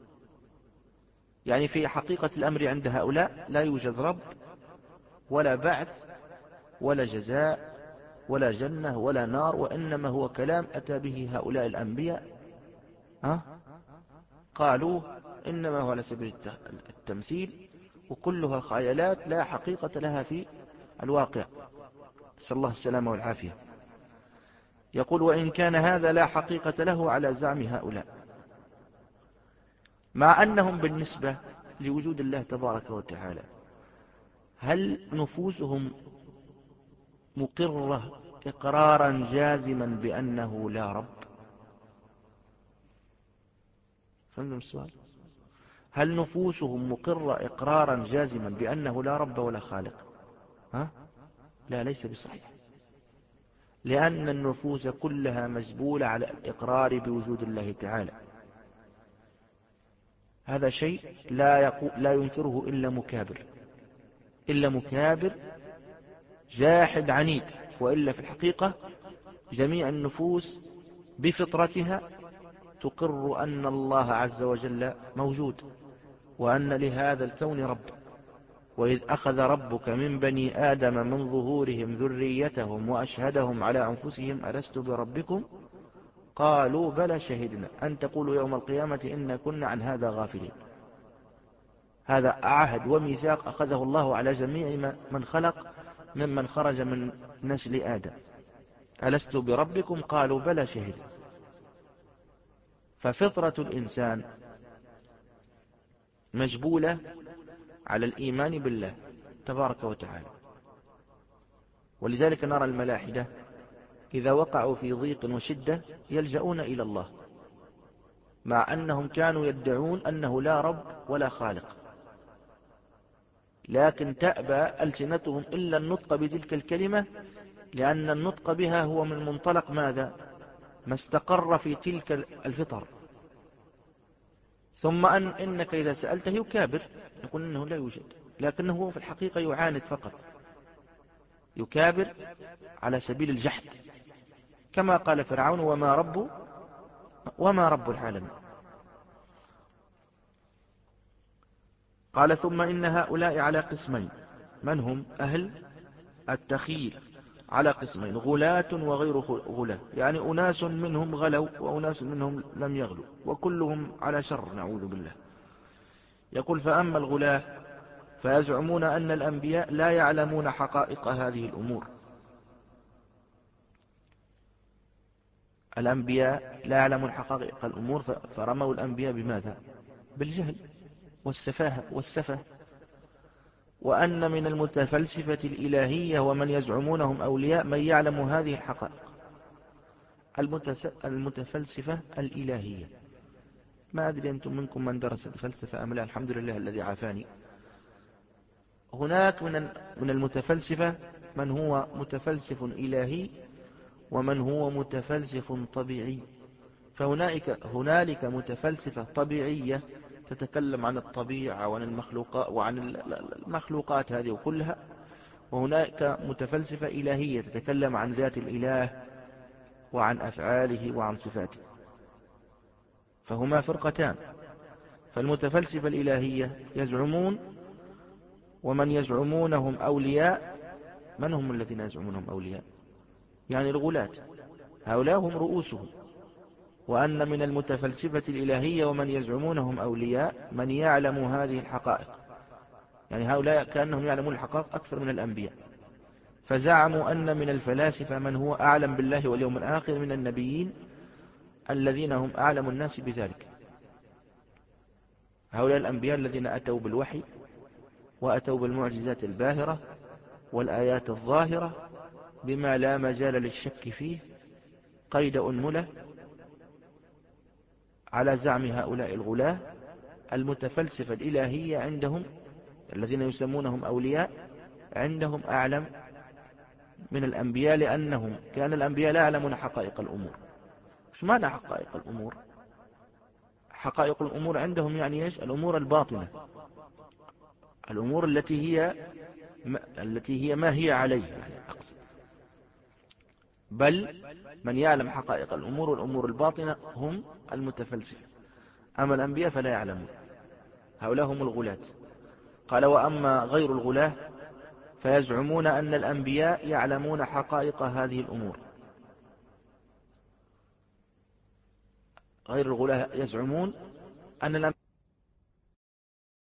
Speaker 1: يعني في حقيقة الأمر عند هؤلاء لا يوجد رب ولا بعث ولا جزاء ولا جنة ولا نار، وإنما هو كلام أتى به هؤلاء الأنبياء، ها؟ قالوا إنما هو على سبيل التمثيل، وكلها خيالات لا حقيقة لها في الواقع. نسأل الله السلامة والعافية. يقول وإن كان هذا لا حقيقة له على زعم هؤلاء، مع أنهم بالنسبة لوجود الله تبارك وتعالى هل نفوسهم مقرة إقرارا جازما بأنه لا رب؟ فهمتم السؤال؟ هل نفوسهم مقرة إقرارا جازما بأنه لا رب ولا خالق؟ ها؟ لا، ليس بصحيح، لأن النفوس كلها مجبولة على الإقرار بوجود الله تعالى. هذا شيء لا, يقو لا ينكره إلا مكابر، إلا مكابر جاحد عنيد، وإلا في الحقيقة جميع النفوس بفطرتها تقر أن الله عز وجل موجود وأن لهذا الكون رب. وإذ أخذ ربك من بني آدم من ظهورهم ذريتهم وأشهدهم على أنفسهم ألست بربكم قالوا بلى شهدنا أن تقولوا يوم القيامة إنا كنا عن هذا غافلين. هذا عهد وميثاق أخذه الله على جميع من خلق ممن خرج من نسل آدم. ألست بربكم قالوا بلى شهدنا. ففطرة الإنسان مجبولة على الإيمان بالله تبارك وتعالى. ولذلك نرى الملاحدة إذا وقعوا في ضيق وشدة يلجؤون إلى الله، مع أنهم كانوا يدعون أنه لا رب ولا خالق، لكن تأبى ألسنتهم إلا النطق بتلك الكلمة، لأن النطق بها هو من منطلق ماذا؟ ما استقر في تلك الفطر. ثم أن إنك إذا سألته يكابر، يقول إنه لا يوجد، لكنه في الحقيقة يعاند فقط، يكابر على سبيل الجحد، كما قال فرعون وما رب وما رب العالمين. قال ثم إن هؤلاء على قسمين. من هم؟ أهل التخيل على قسمين، غلاة وغير غلاة، يعني أناس منهم غلوا وأناس منهم لم يغلوا، وكلهم على شر نعوذ بالله. يقول فأما الغلاة فيزعمون أن الأنبياء لا يعلمون حقائق هذه الأمور. الأنبياء لا يعلمون حقائق الأمور، فرموا الأنبياء بماذا؟ بالجهل والسفاهة والسفه. وأن من المتفلسفة الإلهية ومن يزعمونهم أولياء من يعلم هذه الحقائق. المتفلسفة الإلهية، ما أدري أنتم منكم من درس الفلسفة أم لا، الحمد لله الذي عافاني. هناك من من المتفلسفة من هو متفلسف إلهي ومن هو متفلسف طبيعي. فهنالك هنالك متفلسفة طبيعية تتكلم عن الطبيعة وعن المخلوقات وعن المخلوقات هذه كلها، وهناك متفلسفة إلهية تتكلم عن ذات الإله وعن أفعاله وعن صفاته. فهما فرقتان. فالمتفلسفة الإلهية يزعمون، ومن يزعمونهم أولياء. من هم الذين يزعمونهم أولياء؟ يعني الغلاة، هؤلاء هم رؤوسهم. وأن من المتفلسفة الإلهية ومن يزعمونهم أولياء من يعلم هذه الحقائق، يعني هؤلاء كأنهم يعلمون الحقائق أكثر من الأنبياء. فزعموا أن من الفلاسفة من هو أعلم بالله واليوم الآخر من النبيين الذين هم أعلم الناس بذلك. هؤلاء الأنبياء الذين أتوا بالوحي وأتوا بالمعجزات الباهرة والآيات الظاهرة بما لا مجال للشك فيه قيد أنملة. على زعم هؤلاء الغلاة المتفلسفة الإلهية عندهم الذين يسمونهم أولياء عندهم أعلم من الأنبياء، لأنهم كان الأنبياء لا يعلمون حقائق الأمور. مش معنى حقائق الأمور؟ حقائق الأمور عندهم يعني إيش؟ الأمور الباطنة، الأمور التي هي التي هي ما هي عليه، يعني أقصد. بل من يعلم حقائق الأمور والأمور الباطنة هم المتفلسفة. أما الأنبياء فلا يعلمون، هؤلاء هم الغلاة. قال وأما غير الغلاة فيزعمون أن الأنبياء يعلمون حقائق هذه الأمور. غير الغلاة يزعمون أن الأنبياء